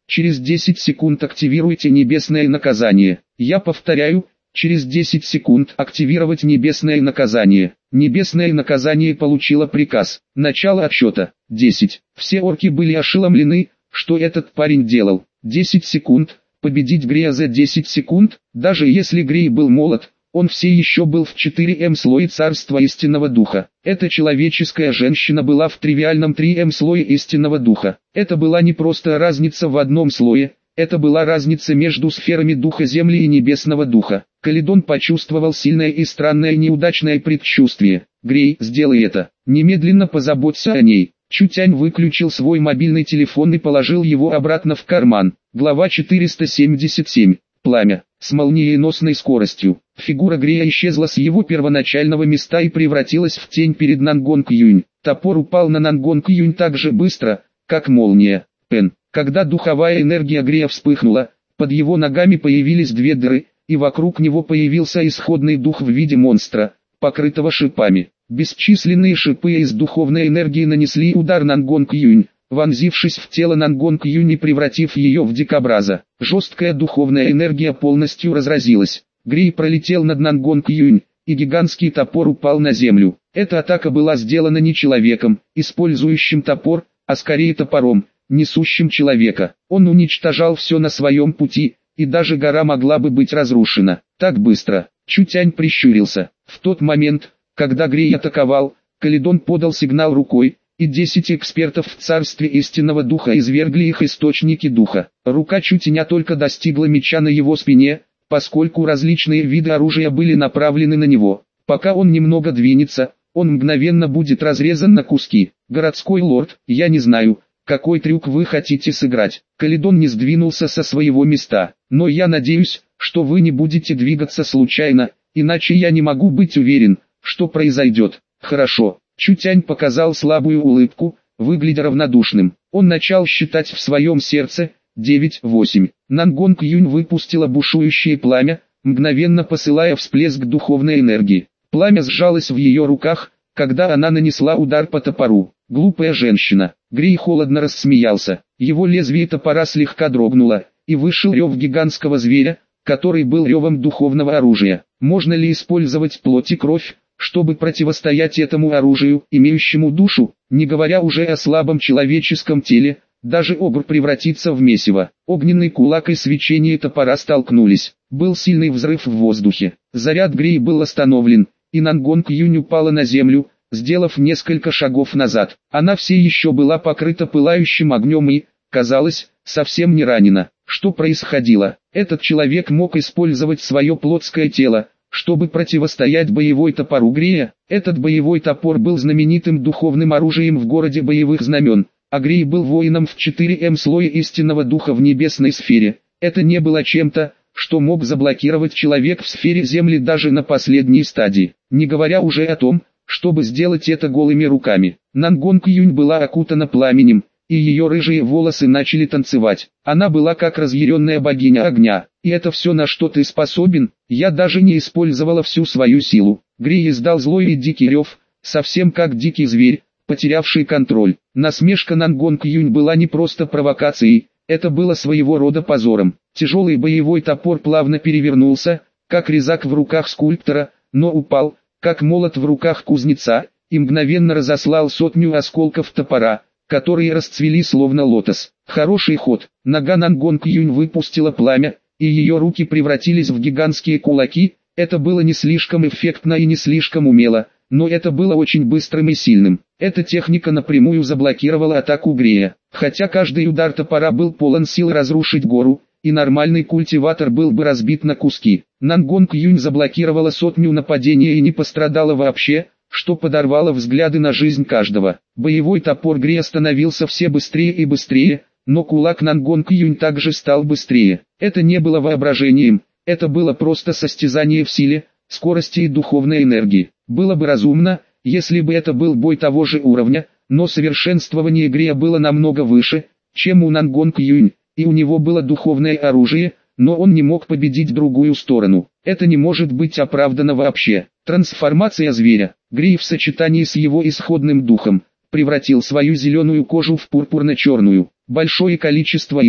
Через 10 секунд активируйте небесное наказание. Я повторяю, через 10 секунд активировать небесное наказание. Небесное наказание получило приказ. Начало отсчета. 10. Все орки были ошеломлены, что этот парень делал. 10 секунд. Победить Грея за 10 секунд? Даже если Грей был молод, он все еще был в 4М слое царства истинного духа. Эта человеческая женщина была в тривиальном 3М слое истинного духа. Это была не просто разница в одном слое, это была разница между сферами духа земли и небесного духа. Калидон почувствовал сильное и странное неудачное предчувствие. Грей, сделай это. Немедленно позаботься о ней. Чутянь выключил свой мобильный телефон и положил его обратно в карман. Глава 477. Пламя. С молниеносной скоростью. Фигура Грея исчезла с его первоначального места и превратилась в тень перед Нангонг Юнь. Топор упал на Нангонг Юнь так же быстро, как молния. Пен. Когда духовая энергия Грея вспыхнула, под его ногами появились две дыры, и вокруг него появился исходный дух в виде монстра, покрытого шипами. Бесчисленные шипы из духовной энергии нанесли удар Нангонг Юнь, вонзившись в тело Нангонг Юнь и превратив ее в дикобраза. Жесткая духовная энергия полностью разразилась. Грей пролетел над Нангонг Юнь, и гигантский топор упал на землю. Эта атака была сделана не человеком, использующим топор, а скорее топором, несущим человека. Он уничтожал все на своем пути, и даже гора могла бы быть разрушена. Так быстро. Чутянь прищурился. В тот момент, когда Грей атаковал, Калидон подал сигнал рукой, и 10 экспертов в царстве истинного духа извергли их источники духа. Рука Чутяня только достигла меча на его спине, поскольку различные виды оружия были направлены на него. Пока он немного двинется, он мгновенно будет разрезан на куски. Городской лорд, я не знаю, какой трюк вы хотите сыграть. Калидон не сдвинулся со своего места, но я надеюсь, что вы не будете двигаться случайно, иначе я не могу быть уверен, что произойдет. Хорошо. Чутянь показал слабую улыбку, выглядя равнодушным. Он начал считать в своем сердце. 9-8. Нангонг Юнь выпустила бушующее пламя, мгновенно посылая всплеск духовной энергии. Пламя сжалось в ее руках, когда она нанесла удар по топору. Глупая женщина. Грей холодно рассмеялся. Его лезвие топора слегка дрогнуло, и вышел рев гигантского зверя, который был ревом духовного оружия. Можно ли использовать плоть и кровь, чтобы противостоять этому оружию, имеющему душу, не говоря уже о слабом человеческом теле? Даже огр превратится в месиво. Огненный кулак и свечение топора столкнулись. Был сильный взрыв в воздухе. Заряд Грей был остановлен, и Нангонг Юнь упала на землю, сделав несколько шагов назад. Она все еще была покрыта пылающим огнем и, казалось, совсем не ранена. Что происходило? Этот человек мог использовать свое плотское тело, чтобы противостоять боевой топору Грея. Этот боевой топор был знаменитым духовным оружием в городе боевых знамен. А Грей был воином в 4М слое истинного духа в небесной сфере. Это не было чем-то, что мог заблокировать человек в сфере Земли даже на последней стадии, не говоря уже о том, чтобы сделать это голыми руками. Нангонг Юнь была окутана пламенем, и ее рыжие волосы начали танцевать. Она была как разъяренная богиня огня. И это все, на что ты способен? Я даже не использовала всю свою силу. Грей издал злой и дикий рев, совсем как дикий зверь, потерявший контроль. Насмешка Нангонг Юнь была не просто провокацией, это было своего рода позором. Тяжелый боевой топор плавно перевернулся, как резак в руках скульптора, но упал, как молот в руках кузнеца, и мгновенно разослал сотню осколков топора, которые расцвели словно лотос. Хороший ход. Нога Нангонг Юнь выпустила пламя, и ее руки превратились в гигантские кулаки. Это было не слишком эффектно и не слишком умело, но это было очень быстрым и сильным. Эта техника напрямую заблокировала атаку Грея. Хотя каждый удар топора был полон сил разрушить гору, и нормальный культиватор был бы разбит на куски. Нангонг Юнь заблокировала сотню нападений и не пострадала вообще, что подорвало взгляды на жизнь каждого. Боевой топор Грея становился все быстрее и быстрее, но кулак Нангонг Юнь также стал быстрее. Это не было воображением, это было просто состязание в силе, скорости и духовной энергии. Было бы разумно, если бы это был бой того же уровня, но совершенствование Грея было намного выше, чем у Нангонг Юнь, и у него было духовное оружие, но он не мог победить другую сторону. Это не может быть оправдано вообще. Трансформация зверя. Грей в сочетании с его исходным духом превратил свою зеленую кожу в пурпурно-черную. Большое количество игл,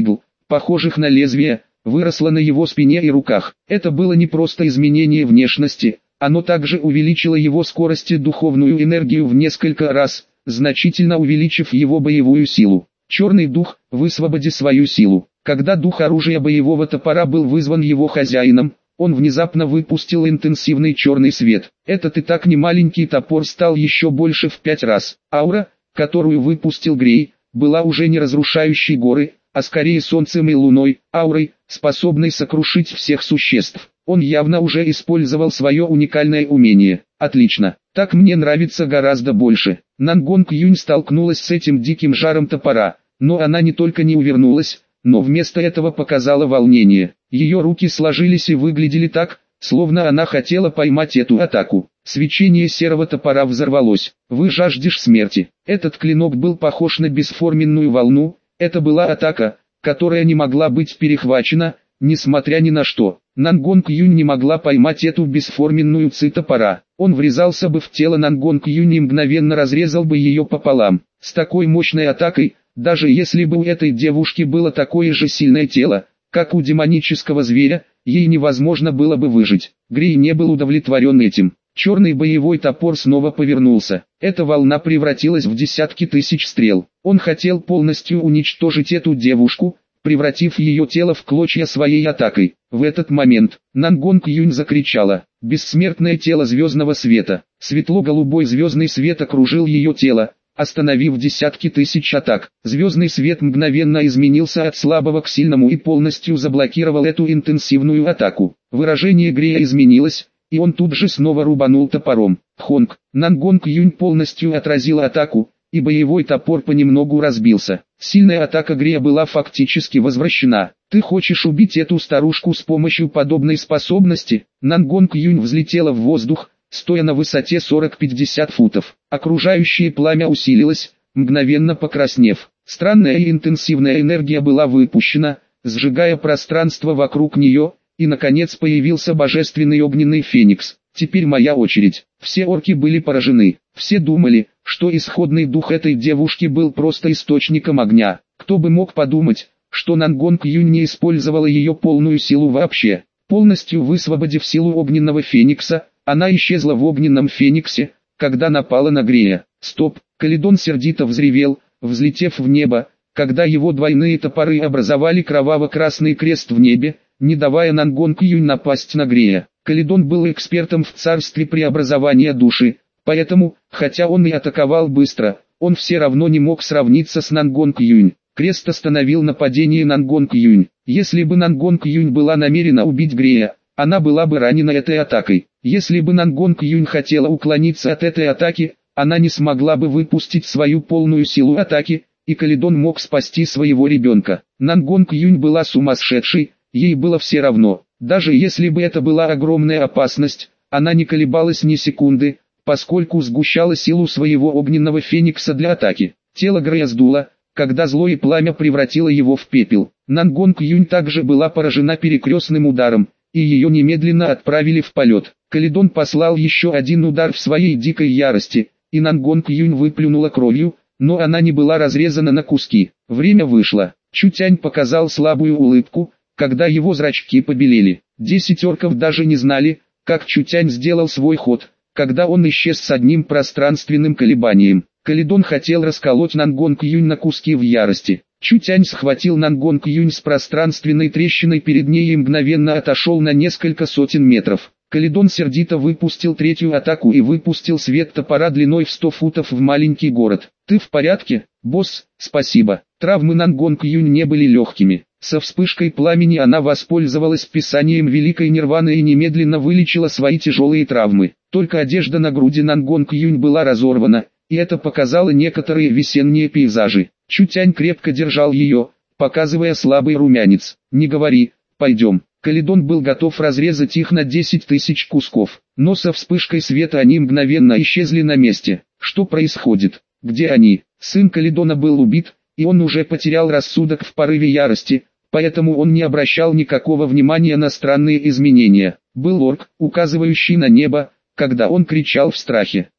похожих на лезвие, выросло на его спине и руках. Это было не просто изменение внешности, оно также увеличило его скорость и духовную энергию в несколько раз, значительно увеличив его боевую силу. Черный дух, высвободи свою силу. Когда дух оружия боевого топора был вызван его хозяином, он внезапно выпустил интенсивный черный свет. Этот и так немаленький топор стал еще больше в 5 раз. Аура, которую выпустил Грей, была уже не разрушающей горы, а скорее солнцем и луной, аурой, способной сокрушить всех существ. Он явно уже использовал свое уникальное умение. Отлично, так мне нравится гораздо больше. Нангонг Юнь столкнулась с этим диким жаром топора, но она не только не увернулась, но вместо этого показала волнение. Ее руки сложились и выглядели так, словно она хотела поймать эту атаку. Свечение серого топора взорвалось. Вы жаждешь смерти. Этот клинок был похож на бесформенную волну. Это была атака, которая не могла быть перехвачена, несмотря ни на что. Нангонг Юнь не могла поймать эту бесформенную ци топора. Он врезался бы в тело Нангонг Юнь и мгновенно разрезал бы ее пополам. С такой мощной атакой, даже если бы у этой девушки было такое же сильное тело, как у демонического зверя, ей невозможно было бы выжить. Грей не был удовлетворен этим. Черный боевой топор снова повернулся. Эта волна превратилась в десятки тысяч стрел. Он хотел полностью уничтожить эту девушку, превратив ее тело в клочья своей атакой. В этот момент Нангонг Юнь закричала: «Бессмертное тело звездного света!» Светло-голубой звездный свет окружил ее тело, остановив десятки тысяч атак. Звездный свет мгновенно изменился от слабого к сильному и полностью заблокировал эту интенсивную атаку. Выражение Грея изменилось, и он тут же снова рубанул топором. Хонг. Нангонг Юнь полностью отразила атаку, и боевой топор понемногу разбился. Сильная атака Грея была фактически возвращена. «Ты хочешь убить эту старушку с помощью подобной способности?» Нангонг Юнь взлетела в воздух, стоя на высоте 40-50 футов. Окружающее пламя усилилось, мгновенно покраснев. Странная и интенсивная энергия была выпущена, сжигая пространство вокруг нее, и наконец появился божественный огненный феникс. Теперь моя очередь. Все орки были поражены. Все думали, что исходный дух этой девушки был просто источником огня. Кто бы мог подумать, что Нангонг Юнь не использовала ее полную силу вообще. Полностью высвободив силу огненного феникса, она исчезла в огненном фениксе, когда напала на Грея. Стоп! Калидон сердито взревел, взлетев в небо, когда его двойные топоры образовали кроваво-красный крест в небе, не давая Нангонг Юнь напасть на Грея. Калидон был экспертом в царстве преобразования души, поэтому, хотя он и атаковал быстро, он все равно не мог сравниться с Нангонг Юнь. Крест остановил нападение Нангонг Юнь. Если бы Нангонг Юнь была намерена убить Грея, она была бы ранена этой атакой. Если бы Нангонг Юнь хотела уклониться от этой атаки, она не смогла бы выпустить свою полную силу атаки, и Калидон мог спасти своего ребенка. Нангонг Юнь была сумасшедшей, ей было все равно. Даже если бы это была огромная опасность, она не колебалась ни секунды, поскольку сгущала силу своего огненного феникса для атаки. Тело Грея сдуло, когда злое пламя превратило его в пепел. Нангонг Юнь также была поражена перекрестным ударом, и ее немедленно отправили в полет. Калидон послал еще один удар в своей дикой ярости, и Нангонг Юнь выплюнула кровью, но она не была разрезана на куски. Время вышло. Чутянь показал слабую улыбку, когда его зрачки побелели. 10 орков даже не знали, как Чутянь сделал свой ход, когда он исчез с одним пространственным колебанием. Калидон хотел расколоть Нангонг Юнь на куски в ярости. Чутянь схватил Нангонг Юнь с пространственной трещиной перед ней и мгновенно отошел на несколько сотен метров. Калидон сердито выпустил третью атаку и выпустил свет топора длиной в 100 футов в маленький город. «Ты в порядке, босс?» «Спасибо». Травмы Нангонг Юнь не были легкими. Со вспышкой пламени она воспользовалась писанием Великой Нирваны и немедленно вылечила свои тяжелые травмы. Только одежда на груди Нангонг Юнь была разорвана, и это показало некоторые весенние пейзажи. Чутянь крепко держал ее, показывая слабый румянец. «Не говори, пойдем». Калидон был готов разрезать их на 10 тысяч кусков, но со вспышкой света они мгновенно исчезли на месте. Что происходит? Где они? Сын Калидона был убит, и он уже потерял рассудок в порыве ярости, поэтому он не обращал никакого внимания на странные изменения. Был орк, указывающий на небо, когда он кричал в страхе.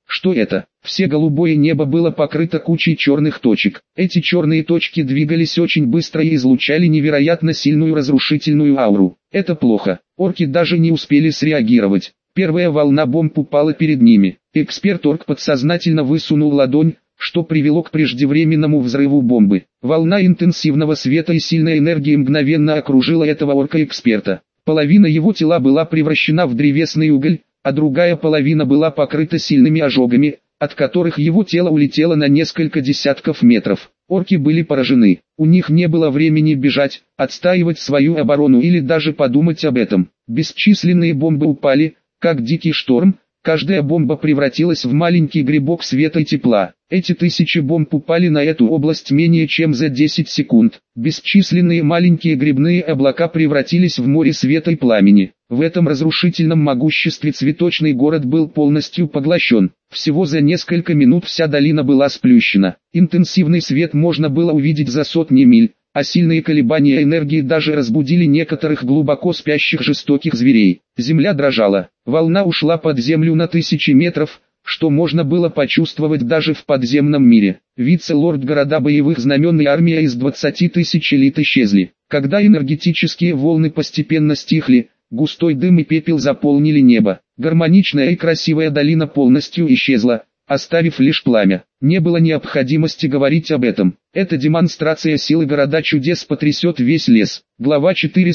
Что это? Все голубое небо было покрыто кучей черных точек. Эти черные точки двигались очень быстро и излучали невероятно сильную разрушительную ауру. Это плохо. Орки даже не успели среагировать. Первая волна бомб упала перед ними. Эксперт-орк подсознательно высунул ладонь, что привело к преждевременному взрыву бомбы. Волна интенсивного света и сильной энергии мгновенно окружила этого орка-эксперта. Половина его тела была превращена в древесный уголь, а другая половина была покрыта сильными ожогами, от которых его тело улетело на несколько десятков метров. Орки были поражены. У них не было времени бежать, отстаивать свою оборону или даже подумать об этом. Бесчисленные бомбы упали, как дикий шторм. Каждая бомба превратилась в маленький грибок света и тепла. Эти тысячи бомб упали на эту область менее чем за 10 секунд. Бесчисленные маленькие грибные облака превратились в море света и пламени. В этом разрушительном могуществе цветочный город был полностью поглощен. Всего за несколько минут вся долина была сплющена. Интенсивный свет можно было увидеть за сотни миль, а сильные колебания энергии даже разбудили некоторых глубоко спящих жестоких зверей. Земля дрожала, волна ушла под землю на тысячи метров, что можно было почувствовать даже в подземном мире. Вице-лорд города боевых знамен и армия из 20 тысяч элит исчезли. Когда энергетические волны постепенно стихли, густой дым и пепел заполнили небо. Гармоничная и красивая долина полностью исчезла, оставив лишь пламя. Не было необходимости говорить об этом. Эта демонстрация силы города чудес потрясет весь лес. Глава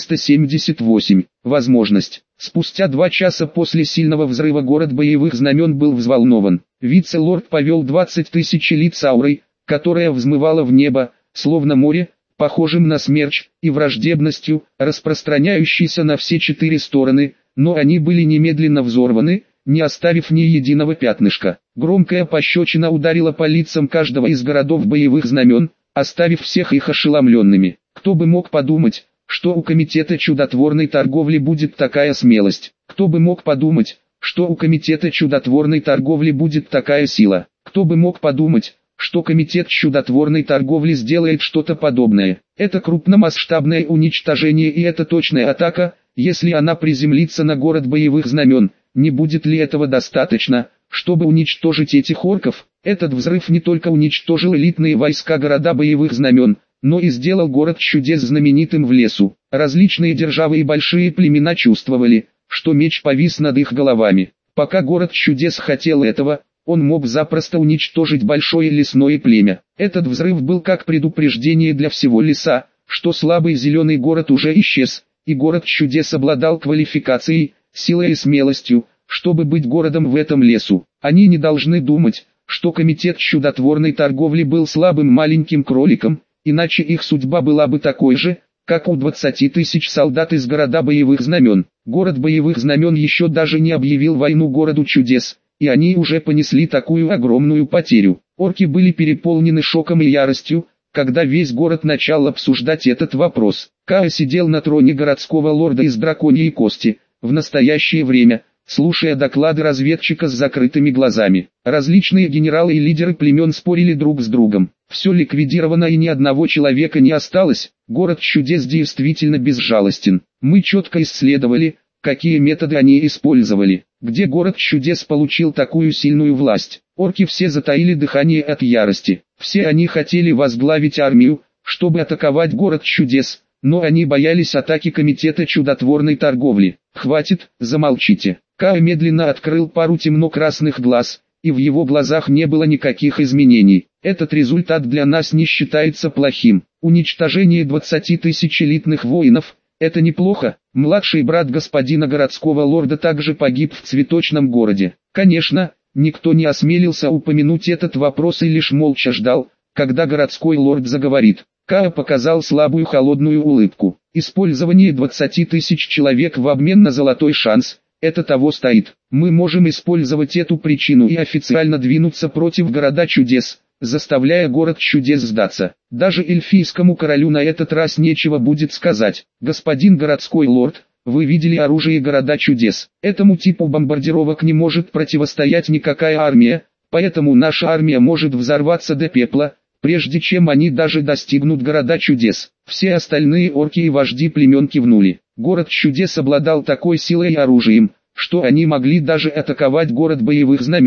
478. Возможность. Спустя 2 часа после сильного взрыва город боевых знамен был взволнован. Вице-лорд повел 20 тысяч элит с аурой, которая взмывала в небо, словно море, похожим на смерч, и враждебностью, распространяющейся на все 4 стороны, но они были немедленно взорваны, не оставив ни единого пятнышка. Громкая пощечина ударила по лицам каждого из городов боевых знамен, оставив всех их ошеломленными. Кто бы мог подумать, что у комитета чудотворной торговли будет такая смелость? Кто бы мог подумать, что у комитета чудотворной торговли будет такая сила? Кто бы мог подумать, что комитет чудотворной торговли сделает что-то подобное? Это крупномасштабное уничтожение и это точная атака, если она приземлится на город боевых знамен. Не будет ли этого достаточно, чтобы уничтожить этих орков? Этот взрыв не только уничтожил элитные войска города боевых знамен, но и сделал город чудес знаменитым в лесу. Различные державы и большие племена чувствовали, что меч повис над их головами. Пока город чудес хотел этого, он мог запросто уничтожить большое лесное племя. Этот взрыв был как предупреждение для всего леса, что слабый зеленый город уже исчез, и город чудес обладал квалификацией, силой и смелостью, чтобы быть городом в этом лесу. Они не должны думать, что комитет чудотворной торговли был слабым маленьким кроликом, иначе их судьба была бы такой же, как у 20 тысяч солдат из города боевых знамен. Город боевых знамен еще даже не объявил войну городу чудес, и они уже понесли такую огромную потерю. Орки были переполнены шоком и яростью, когда весь город начал обсуждать этот вопрос. Каа сидел на троне городского лорда из драконьей кости, в настоящее время, слушая доклады разведчика с закрытыми глазами. Различные генералы и лидеры племен спорили друг с другом. Все ликвидировано и ни одного человека не осталось. Город чудес действительно безжалостен. Мы четко исследовали, какие методы они использовали. Где город чудес получил такую сильную власть? Орки все затаили дыхание от ярости. Все они хотели возглавить армию, чтобы атаковать город чудес, но они боялись атаки комитета чудотворной торговли. «Хватит, замолчите». Каа медленно открыл пару темно-красных глаз, и в его глазах не было никаких изменений. Этот результат для нас не считается плохим. Уничтожение 20 тысяч элитных воинов – это неплохо. Младший брат господина городского лорда также погиб в цветочном городе. Конечно, никто не осмелился упомянуть этот вопрос и лишь молча ждал, когда городской лорд заговорит. Каа показал слабую холодную улыбку. Использование 20 тысяч человек в обмен на золотой шанс – это того стоит. Мы можем использовать эту причину и официально двинуться против города чудес, заставляя город чудес сдаться. Даже эльфийскому королю на этот раз нечего будет сказать. Господин городской лорд, вы видели оружие города чудес. Этому типу бомбардировок не может противостоять никакая армия, поэтому наша армия может взорваться до пепла, прежде чем они даже достигнут города чудес. Все остальные орки и вожди племен кивнули. Город чудес обладал такой силой и оружием, что они могли даже атаковать город боевых знамен.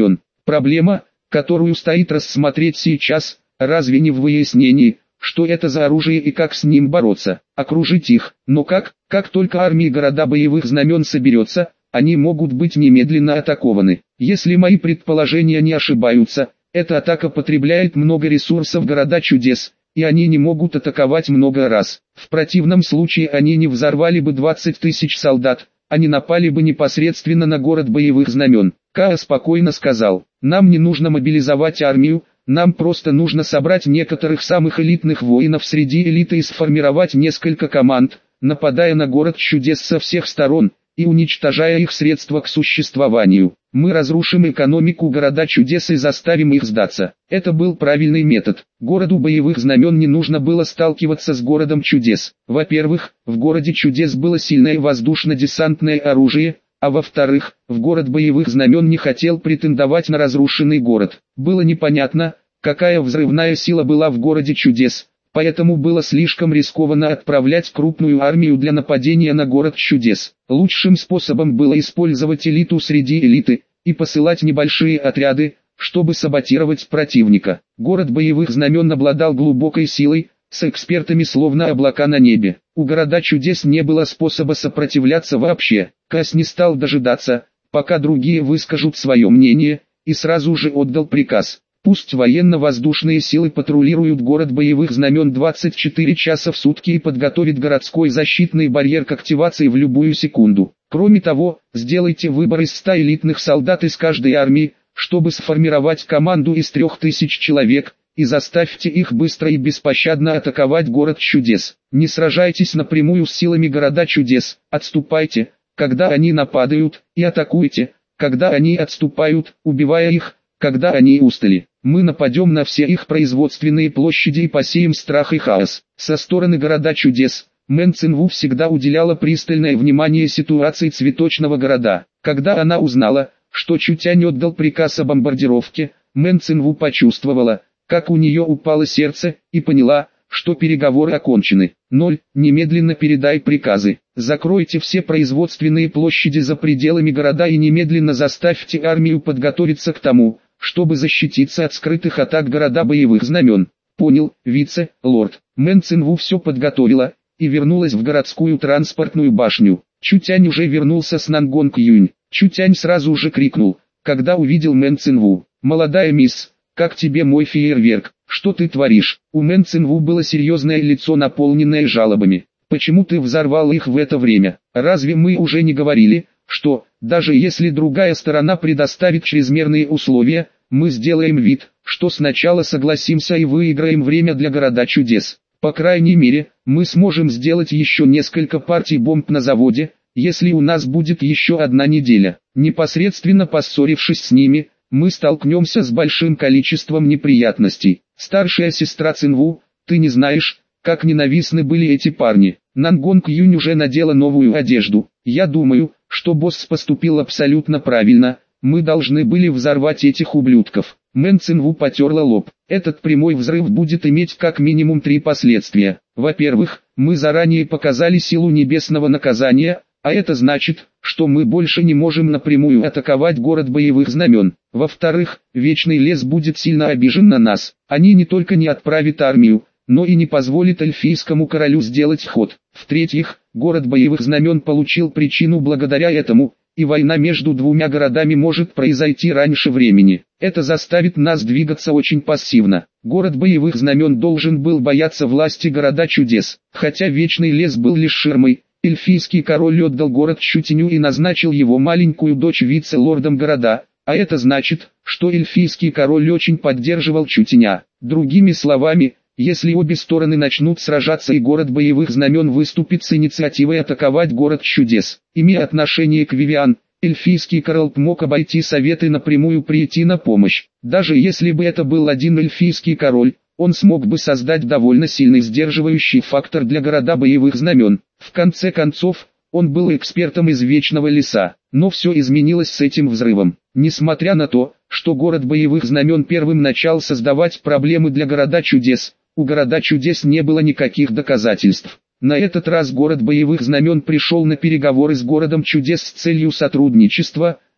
Проблема, которую стоит рассмотреть сейчас, разве не в выяснении, что это за оружие и как с ним бороться, окружить их, но как только армия города боевых знамен соберется, они могут быть немедленно атакованы. Если мои предположения не ошибаются, эта атака потребляет много ресурсов города чудес, и они не могут атаковать много раз. В противном случае они не взорвали бы 20 тысяч солдат, они напали бы непосредственно на город боевых знамен. Каа спокойно сказал, нам не нужно мобилизовать армию, нам просто нужно собрать некоторых самых элитных воинов среди элиты и сформировать несколько команд, нападая на город чудес со всех сторон, и уничтожая их средства к существованию. Мы разрушим экономику города чудес и заставим их сдаться. Это был правильный метод. Городу боевых знамен не нужно было сталкиваться с городом чудес. Во-первых, в городе чудес было сильное воздушно-десантное оружие, а во-вторых, в город боевых знамен не хотел претендовать на разрушенный город. Было непонятно, какая взрывная сила была в городе чудес, поэтому было слишком рискованно отправлять крупную армию для нападения на город чудес. Лучшим способом было использовать элиту среди элиты, и посылать небольшие отряды, чтобы саботировать противника. Город боевых знамен обладал глубокой силой, с экспертами словно облака на небе. У города чудес не было способа сопротивляться вообще. Каас не стал дожидаться, пока другие выскажут свое мнение, и сразу же отдал приказ. Пусть военно-воздушные силы патрулируют город боевых знамен 24 часа в сутки и подготовят городской защитный барьер к активации в любую секунду. Кроме того, сделайте выбор из 100 элитных солдат из каждой армии, чтобы сформировать команду из 3000 человек, и заставьте их быстро и беспощадно атаковать город чудес. Не сражайтесь напрямую с силами города чудес, отступайте, когда они нападают, и атакуйте, когда они отступают, убивая их, когда они устали. Мы нападем на все их производственные площади и посеем страх и хаос. Со стороны города чудес, Мэн Цинву всегда уделяла пристальное внимание ситуации цветочного города. Когда она узнала, что Чутянь отдал приказ о бомбардировке, Мэн Цинву почувствовала, как у нее упало сердце, и поняла, что переговоры окончены. 0. Немедленно передай приказы. Закройте все производственные площади за пределами города и немедленно заставьте армию подготовиться к тому, чтобы защититься от скрытых атак города боевых знамен. Понял, вице-лорд. Мэн Цинву все подготовила, и вернулась в городскую транспортную башню. Чутянь уже вернулся с Нангонг Юнь. Чутянь сразу же крикнул, когда увидел Мэн Цинву. «Молодая мисс, как тебе мой фейерверк? Что ты творишь?» У Мэн Цинву было серьезное лицо, наполненное жалобами. «Почему ты взорвал их в это время? Разве мы уже не говорили, что, даже если другая сторона предоставит чрезмерные условия, мы сделаем вид, что сначала согласимся и выиграем время для города чудес? По крайней мере, мы сможем сделать еще несколько партий бомб на заводе, если у нас будет еще одна неделя. Непосредственно поссорившись с ними, мы столкнемся с большим количеством неприятностей. Старшая сестра Цинву, ты не знаешь, как ненавистны были эти парни». Нангонг Юнь уже надела новую одежду. «Я думаю, что босс поступил абсолютно правильно, мы должны были взорвать этих ублюдков». Мэн Цинву потерла лоб. Этот прямой взрыв будет иметь как минимум 3 последствия. Во-первых, мы заранее показали силу небесного наказания, а это значит, что мы больше не можем напрямую атаковать город боевых знамен. Во-вторых, Вечный лес будет сильно обижен на нас. Они не только не отправят армию, но и не позволит эльфийскому королю сделать ход. В-третьих, город боевых знамен получил причину благодаря этому, и война между двумя городами может произойти раньше времени. Это заставит нас двигаться очень пассивно. Город боевых знамен должен был бояться власти города чудес. Хотя Вечный лес был лишь ширмой, эльфийский король отдал город Чутяню и назначил его маленькую дочь вице-лордом города, а это значит, что эльфийский король очень поддерживал Чутяня. Другими словами, если обе стороны начнут сражаться и город боевых знамен выступит с инициативой атаковать город чудес, имея отношение к Вивиан, эльфийский король мог обойти совет и напрямую прийти на помощь. Даже если бы это был один эльфийский король, он смог бы создать довольно сильный сдерживающий фактор для города боевых знамен. В конце концов, он был экспертом из Вечного леса, но все изменилось с этим взрывом. Несмотря на то, что город боевых знамен первым начал создавать проблемы для города чудес, у города чудес не было никаких доказательств. На этот раз город боевых знамен пришел на переговоры с городом чудес с целью сотрудничества,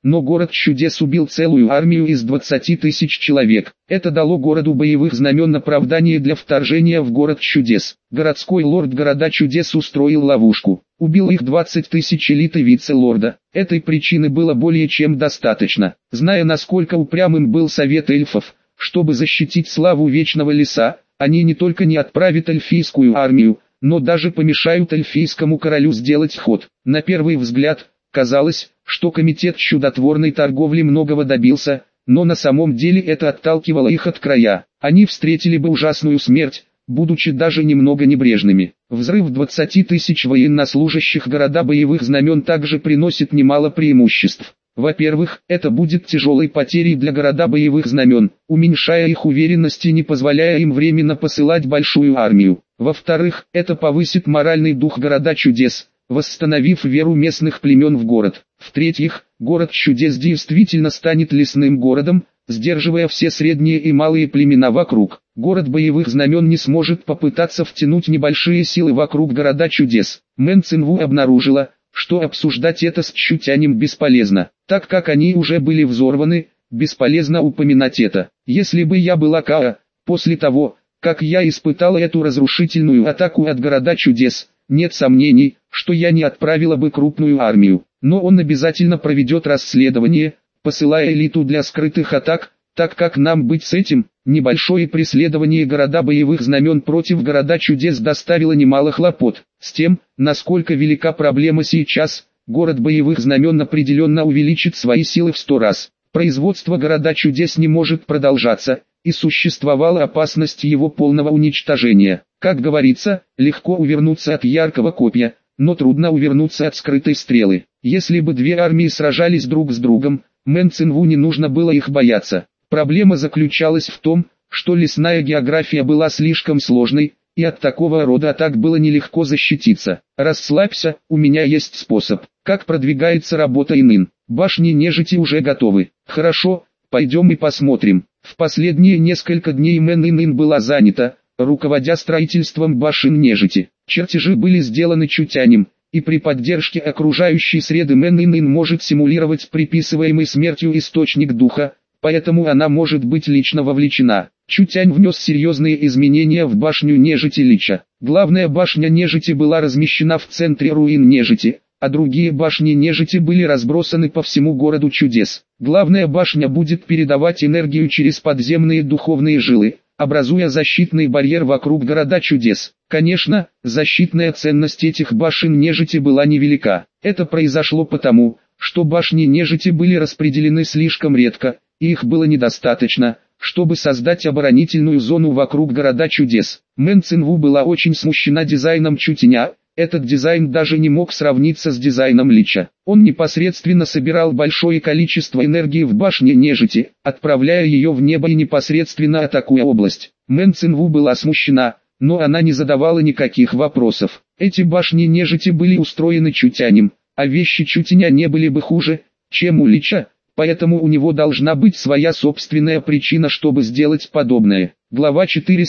но город чудес убил целую армию из 20 тысяч человек. Это дало городу боевых знамен оправдание для вторжения в город чудес. Городской лорд города чудес устроил ловушку. Убил их 20 тысяч элиты вице-лорда. Этой причины было более чем достаточно. Зная, насколько упрямым был совет эльфов, чтобы защитить славу Вечного Леса, они не только не отправят эльфийскую армию, но даже помешают эльфийскому королю сделать ход. На первый взгляд, казалось, что комитет чудотворной торговли многого добился, но на самом деле это отталкивало их от края. Они встретили бы ужасную смерть, будучи даже немного небрежными. Взрыв 20 тысяч военнослужащих города боевых знамен также приносит немало преимуществ. Во-первых, это будет тяжелой потерей для города боевых знамен, уменьшая их уверенность и не позволяя им временно посылать большую армию. Во-вторых, это повысит моральный дух города чудес, восстановив веру местных племен в город. В-третьих, город чудес действительно станет лесным городом, сдерживая все средние и малые племена вокруг. Город боевых знамен не сможет попытаться втянуть небольшие силы вокруг города чудес. Мэн Цинву обнаружила, что обсуждать это с Чутянем бесполезно, так как они уже были взорваны, бесполезно упоминать это. Если бы я была Каа, после того, как я испытала эту разрушительную атаку от города чудес, нет сомнений, что я не отправила бы крупную армию, но он обязательно проведет расследование, посылая элиту для скрытых атак, так как нам быть с этим. Небольшое преследование города боевых знамен против города чудес доставило немало хлопот. С тем, насколько велика проблема сейчас, город боевых знамен определенно увеличит свои силы в 100 раз. Производство города чудес не может продолжаться, и существовала опасность его полного уничтожения. Как говорится, легко увернуться от яркого копья, но трудно увернуться от скрытой стрелы. Если бы две армии сражались друг с другом, Мэн Цинву не нужно было их бояться. Проблема заключалась в том, что лесная география была слишком сложной, и от такого рода атак было нелегко защититься. Расслабься, у меня есть способ. Как продвигается работа Инын? Башни нежити уже готовы. Хорошо, пойдем и посмотрим. В последние несколько дней Мэн Инын была занята, руководя строительством башен нежити. Чертежи были сделаны Чутянем, и при поддержке окружающей среды Мэн Инын может симулировать приписываемый смертью источник духа, поэтому она может быть лично вовлечена. Чутянь внес серьезные изменения в башню нежити Лича. Главная башня нежити была размещена в центре руин нежити, а другие башни нежити были разбросаны по всему городу чудес. Главная башня будет передавать энергию через подземные духовные жилы, образуя защитный барьер вокруг города чудес. Конечно, защитная ценность этих башен нежити была невелика. Это произошло потому, что башни нежити были распределены слишком редко, и их было недостаточно, чтобы создать оборонительную зону вокруг города чудес. Мэн Цинву была очень смущена дизайном Чутяня. Этот дизайн даже не мог сравниться с дизайном Лича. Он непосредственно собирал большое количество энергии в башне нежити, отправляя ее в небо и непосредственно атакуя область. Мэн Цинву была смущена, но она не задавала никаких вопросов. Эти башни нежити были устроены Чутянем, а вещи Чутяня не были бы хуже, чем у Лича, поэтому у него должна быть своя собственная причина, чтобы сделать подобное. Глава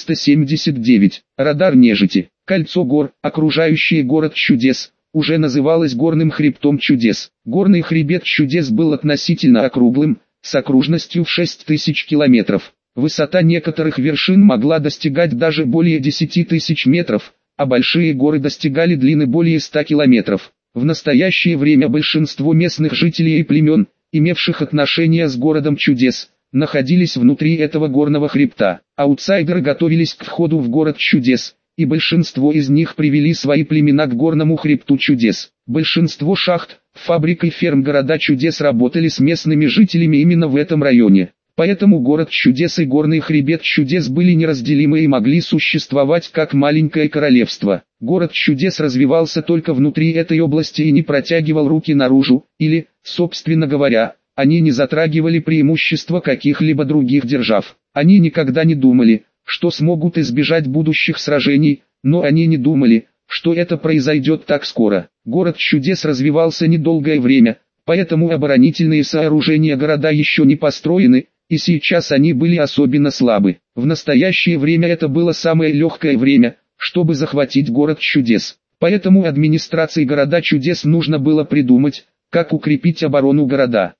479. Радар нежити. Кольцо гор, окружающее город чудес, уже называлось горным хребтом чудес. Горный хребет чудес был относительно округлым, с окружностью в 6000 километров. Высота некоторых вершин могла достигать даже более 10 тысяч метров, а большие горы достигали длины более 100 километров. В настоящее время большинство местных жителей и племен, имевших отношения с городом чудес, находились внутри этого горного хребта. Аутсайдеры готовились к входу в город чудес, и большинство из них привели свои племена к горному хребту чудес. Большинство шахт, фабрик и ферм города чудес работали с местными жителями именно в этом районе. Поэтому город чудес и горный хребет чудес были неразделимы и могли существовать как маленькое королевство. Город чудес развивался только внутри этой области и не протягивал руки наружу, или, собственно говоря, они не затрагивали преимущества каких-либо других держав. Они никогда не думали, что смогут избежать будущих сражений, но они не думали, что это произойдет так скоро. Город чудес развивался недолгое время, поэтому оборонительные сооружения города еще не построены, и сейчас они были особенно слабы. В настоящее время это было самое легкое время, чтобы захватить город чудес. Поэтому администрации города чудес нужно было придумать, как укрепить оборону города.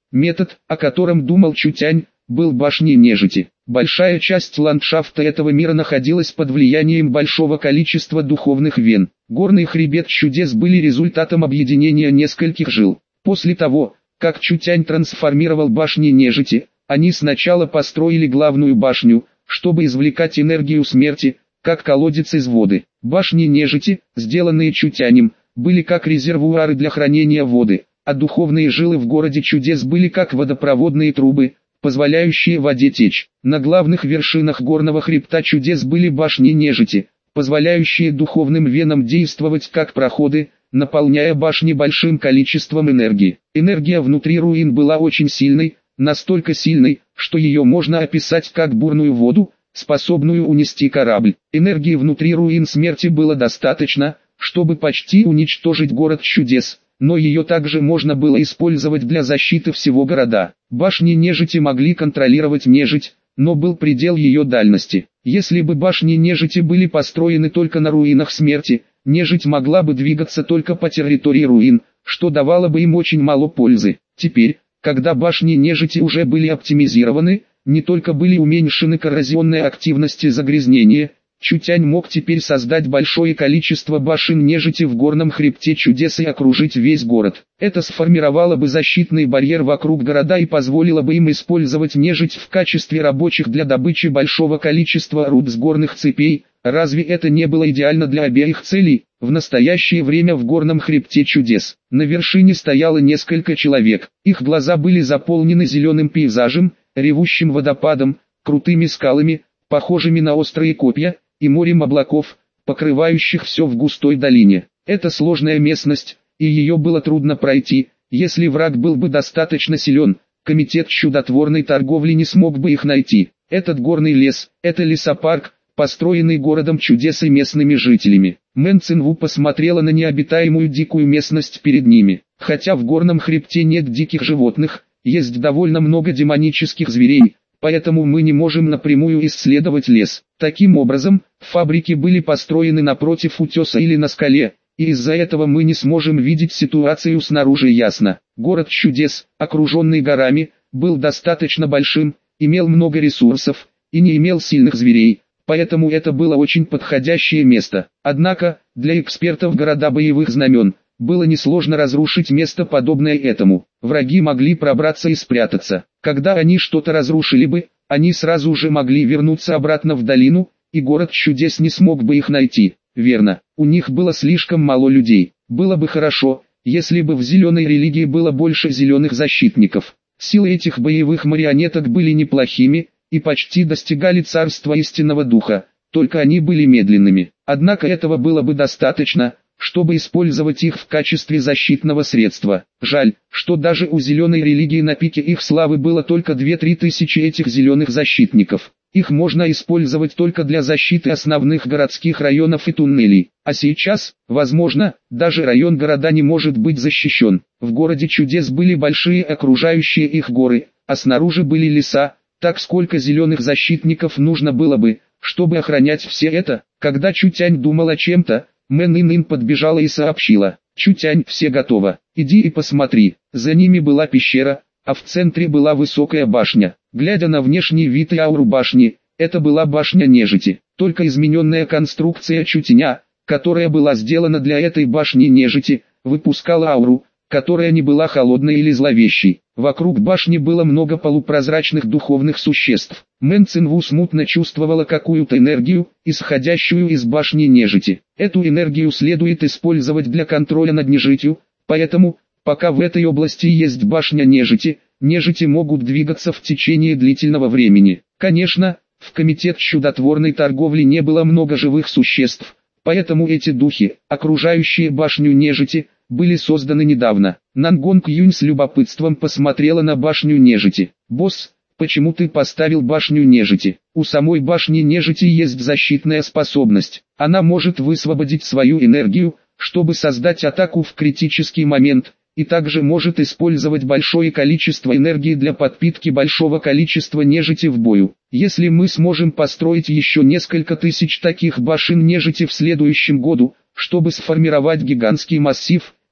Метод, о котором думал Чутянь, был башней нежити. Большая часть ландшафта этого мира находилась под влиянием большого количества духовных вен. Горный хребет чудес были результатом объединения нескольких жил. После того, как Чутянь трансформировал башни нежити, они сначала построили главную башню, чтобы извлекать энергию смерти, как колодец из воды. Башни нежити, сделанные Чутянем, были как резервуары для хранения воды, а духовные жилы в городе чудес были как водопроводные трубы, позволяющие воде течь. На главных вершинах горного хребта чудес были башни нежити, позволяющие духовным венам действовать как проходы, наполняя башни большим количеством энергии. Энергия внутри руин была очень сильной, настолько сильной, что ее можно описать как бурную воду, способную унести корабль. Энергии внутри руин смерти было достаточно, чтобы почти уничтожить город чудес, но ее также можно было использовать для защиты всего города. Башни нежити могли контролировать нежить, но был предел ее дальности. Если бы башни нежити были построены только на руинах смерти, нежить могла бы двигаться только по территории руин, что давало бы им очень мало пользы. Теперь, когда башни нежити уже были оптимизированы, не только были уменьшены коррозионная активность и загрязнение, Чутянь мог теперь создать большое количество башен нежити в горном хребте чудес и окружить весь город. Это сформировало бы защитный барьер вокруг города и позволило бы им использовать нежить в качестве рабочих для добычи большого количества руд с горных цепей. Разве это не было идеально для обеих целей? В настоящее время в горном хребте чудес на вершине стояло несколько человек. Их глаза были заполнены зеленым пейзажем, ревущим водопадом, крутыми скалами, похожими на острые копья, и морем облаков, покрывающих все в густой долине. Это сложная местность, и ее было трудно пройти. Если враг был бы достаточно силен, комитет чудотворной торговли не смог бы их найти. Этот горный лес, это лесопарк, построенный городом чудес и местными жителями. Мэн Цинву посмотрела на необитаемую дикую местность перед ними. Хотя в горном хребте нет диких животных, есть довольно много демонических зверей, поэтому мы не можем напрямую исследовать лес. Таким образом, фабрики были построены напротив утеса или на скале, и из-за этого мы не сможем видеть ситуацию снаружи ясно. Город чудес, окруженный горами, был достаточно большим, имел много ресурсов, и не имел сильных зверей, поэтому это было очень подходящее место. Однако, для экспертов города боевых знамен, было несложно разрушить место подобное этому. Враги могли пробраться и спрятаться. Когда они что-то разрушили бы, они сразу же могли вернуться обратно в долину, и город чудес не смог бы их найти. Верно, у них было слишком мало людей. Было бы хорошо, если бы в зеленой религии было больше зеленых защитников. Силы этих боевых марионеток были неплохими, и почти достигали царства истинного духа, только они были медленными. Однако этого было бы достаточно, чтобы использовать их в качестве защитного средства. Жаль, что даже у зеленой религии на пике их славы было только 2-3 тысячи этих зеленых защитников. Их можно использовать только для защиты основных городских районов и туннелей. А сейчас, возможно, даже район города не может быть защищен. В городе чудес были большие окружающие их горы, а снаружи были леса. Так сколько зеленых защитников нужно было бы, чтобы охранять все это? Когда Чутянь думал о чем-то, Мэн Ин подбежала и сообщила: «Чутянь, все готово, иди и посмотри». За ними была пещера, а в центре была высокая башня. Глядя на внешний вид и ауру башни, это была башня нежити. Только измененная конструкция Чутяня, которая была сделана для этой башни нежити, выпускала ауру, которая не была холодной или зловещей. Вокруг башни было много полупрозрачных духовных существ. Мэн Цинву смутно чувствовала какую-то энергию, исходящую из башни нежити. Эту энергию следует использовать для контроля над нежитью, поэтому, пока в этой области есть башня нежити, нежити могут двигаться в течение длительного времени. Конечно, в комитет чудотворной торговли не было много живых существ, поэтому эти духи, окружающие башню нежити, были созданы недавно. Нангонг Юнь с любопытством посмотрела на башню нежити. «Босс, почему ты поставил башню нежити?» У самой башни нежити есть защитная способность. Она может высвободить свою энергию, чтобы создать атаку в критический момент, и также может использовать большое количество энергии для подпитки большого количества нежити в бою. Если мы сможем построить еще несколько тысяч таких башен нежити в следующем году, чтобы сформировать гигантский массив,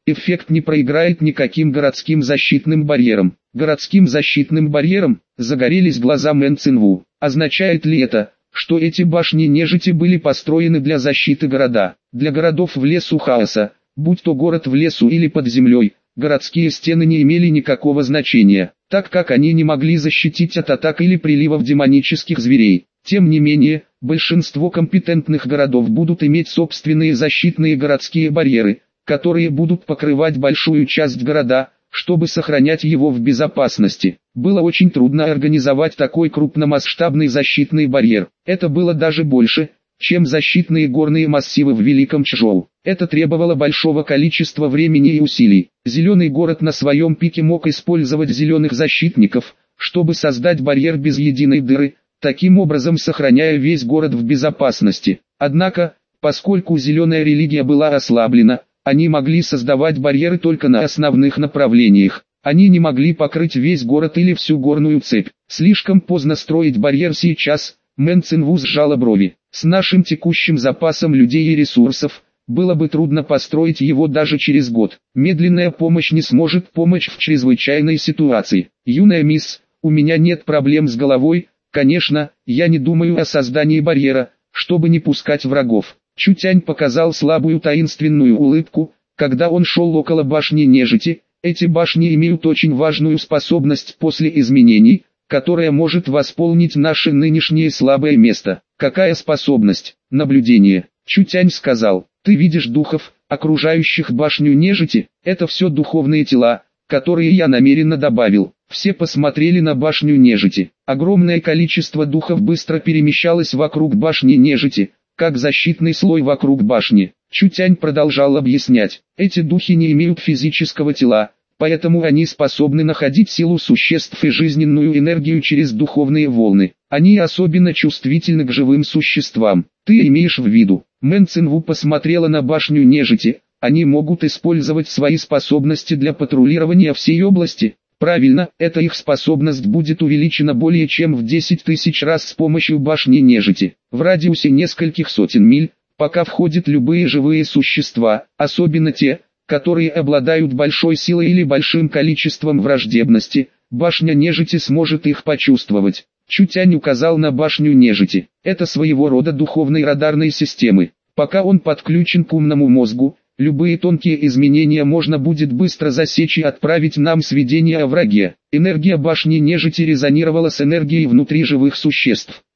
эффект не проиграет никаким городским защитным барьерам. Городским защитным барьером загорелись глаза Мэн Цинву. Означает ли это, что эти башни нежити были построены для защиты города? Для городов в лесу хаоса, будь то город в лесу или под землей, городские стены не имели никакого значения, так как они не могли защитить от атак или приливов демонических зверей. Тем не менее, большинство компетентных городов будут иметь собственные защитные городские барьеры, которые будут покрывать большую часть города, чтобы сохранять его в безопасности. Было очень трудно организовать такой крупномасштабный защитный барьер. Это было даже больше, чем защитные горные массивы в Великом Чжоу. Это требовало большого количества времени и усилий. Зеленый город на своем пике мог использовать зеленых защитников, чтобы создать барьер без единой дыры, таким образом сохраняя весь город в безопасности. Однако, поскольку зеленая религия была ослаблена, они могли создавать барьеры только на основных направлениях. Они не могли покрыть весь город или всю горную цепь. Слишком поздно строить барьер сейчас. Мэн Цинву сжала брови. С нашим текущим запасом людей и ресурсов, было бы трудно построить его даже через год. Медленная помощь не сможет помочь в чрезвычайной ситуации. Юная мисс, у меня нет проблем с головой. Конечно, я не думаю о создании барьера, чтобы не пускать врагов. Чутянь показал слабую таинственную улыбку, когда он шел около башни нежити. Эти башни имеют очень важную способность после изменений, которая может восполнить наше нынешнее слабое место. Какая способность? Наблюдение. Чутянь сказал, ты видишь духов, окружающих башню нежити? Это все духовные тела, которые я намеренно добавил. Все посмотрели на башню нежити. Огромное количество духов быстро перемещалось вокруг башни нежити, как защитный слой вокруг башни. Чутянь продолжал объяснять, эти духи не имеют физического тела, поэтому они способны находить силу существ и жизненную энергию через духовные волны. Они особенно чувствительны к живым существам. Ты имеешь в виду? Мэн Цинву посмотрела на башню нежити. Они могут использовать свои способности для патрулирования всей области. Правильно, эта их способность будет увеличена более чем в 10 тысяч раз с помощью башни нежити. В радиусе нескольких сотен миль, пока входят любые живые существа, особенно те, которые обладают большой силой или большим количеством враждебности, башня нежити сможет их почувствовать. Чутянь указал на башню нежити. Это своего рода духовной радарной системы. Пока он подключен к умному мозгу, любые тонкие изменения можно будет быстро засечь и отправить нам сведения о враге. Энергия башни нежити резонировала с энергией внутри живых существ.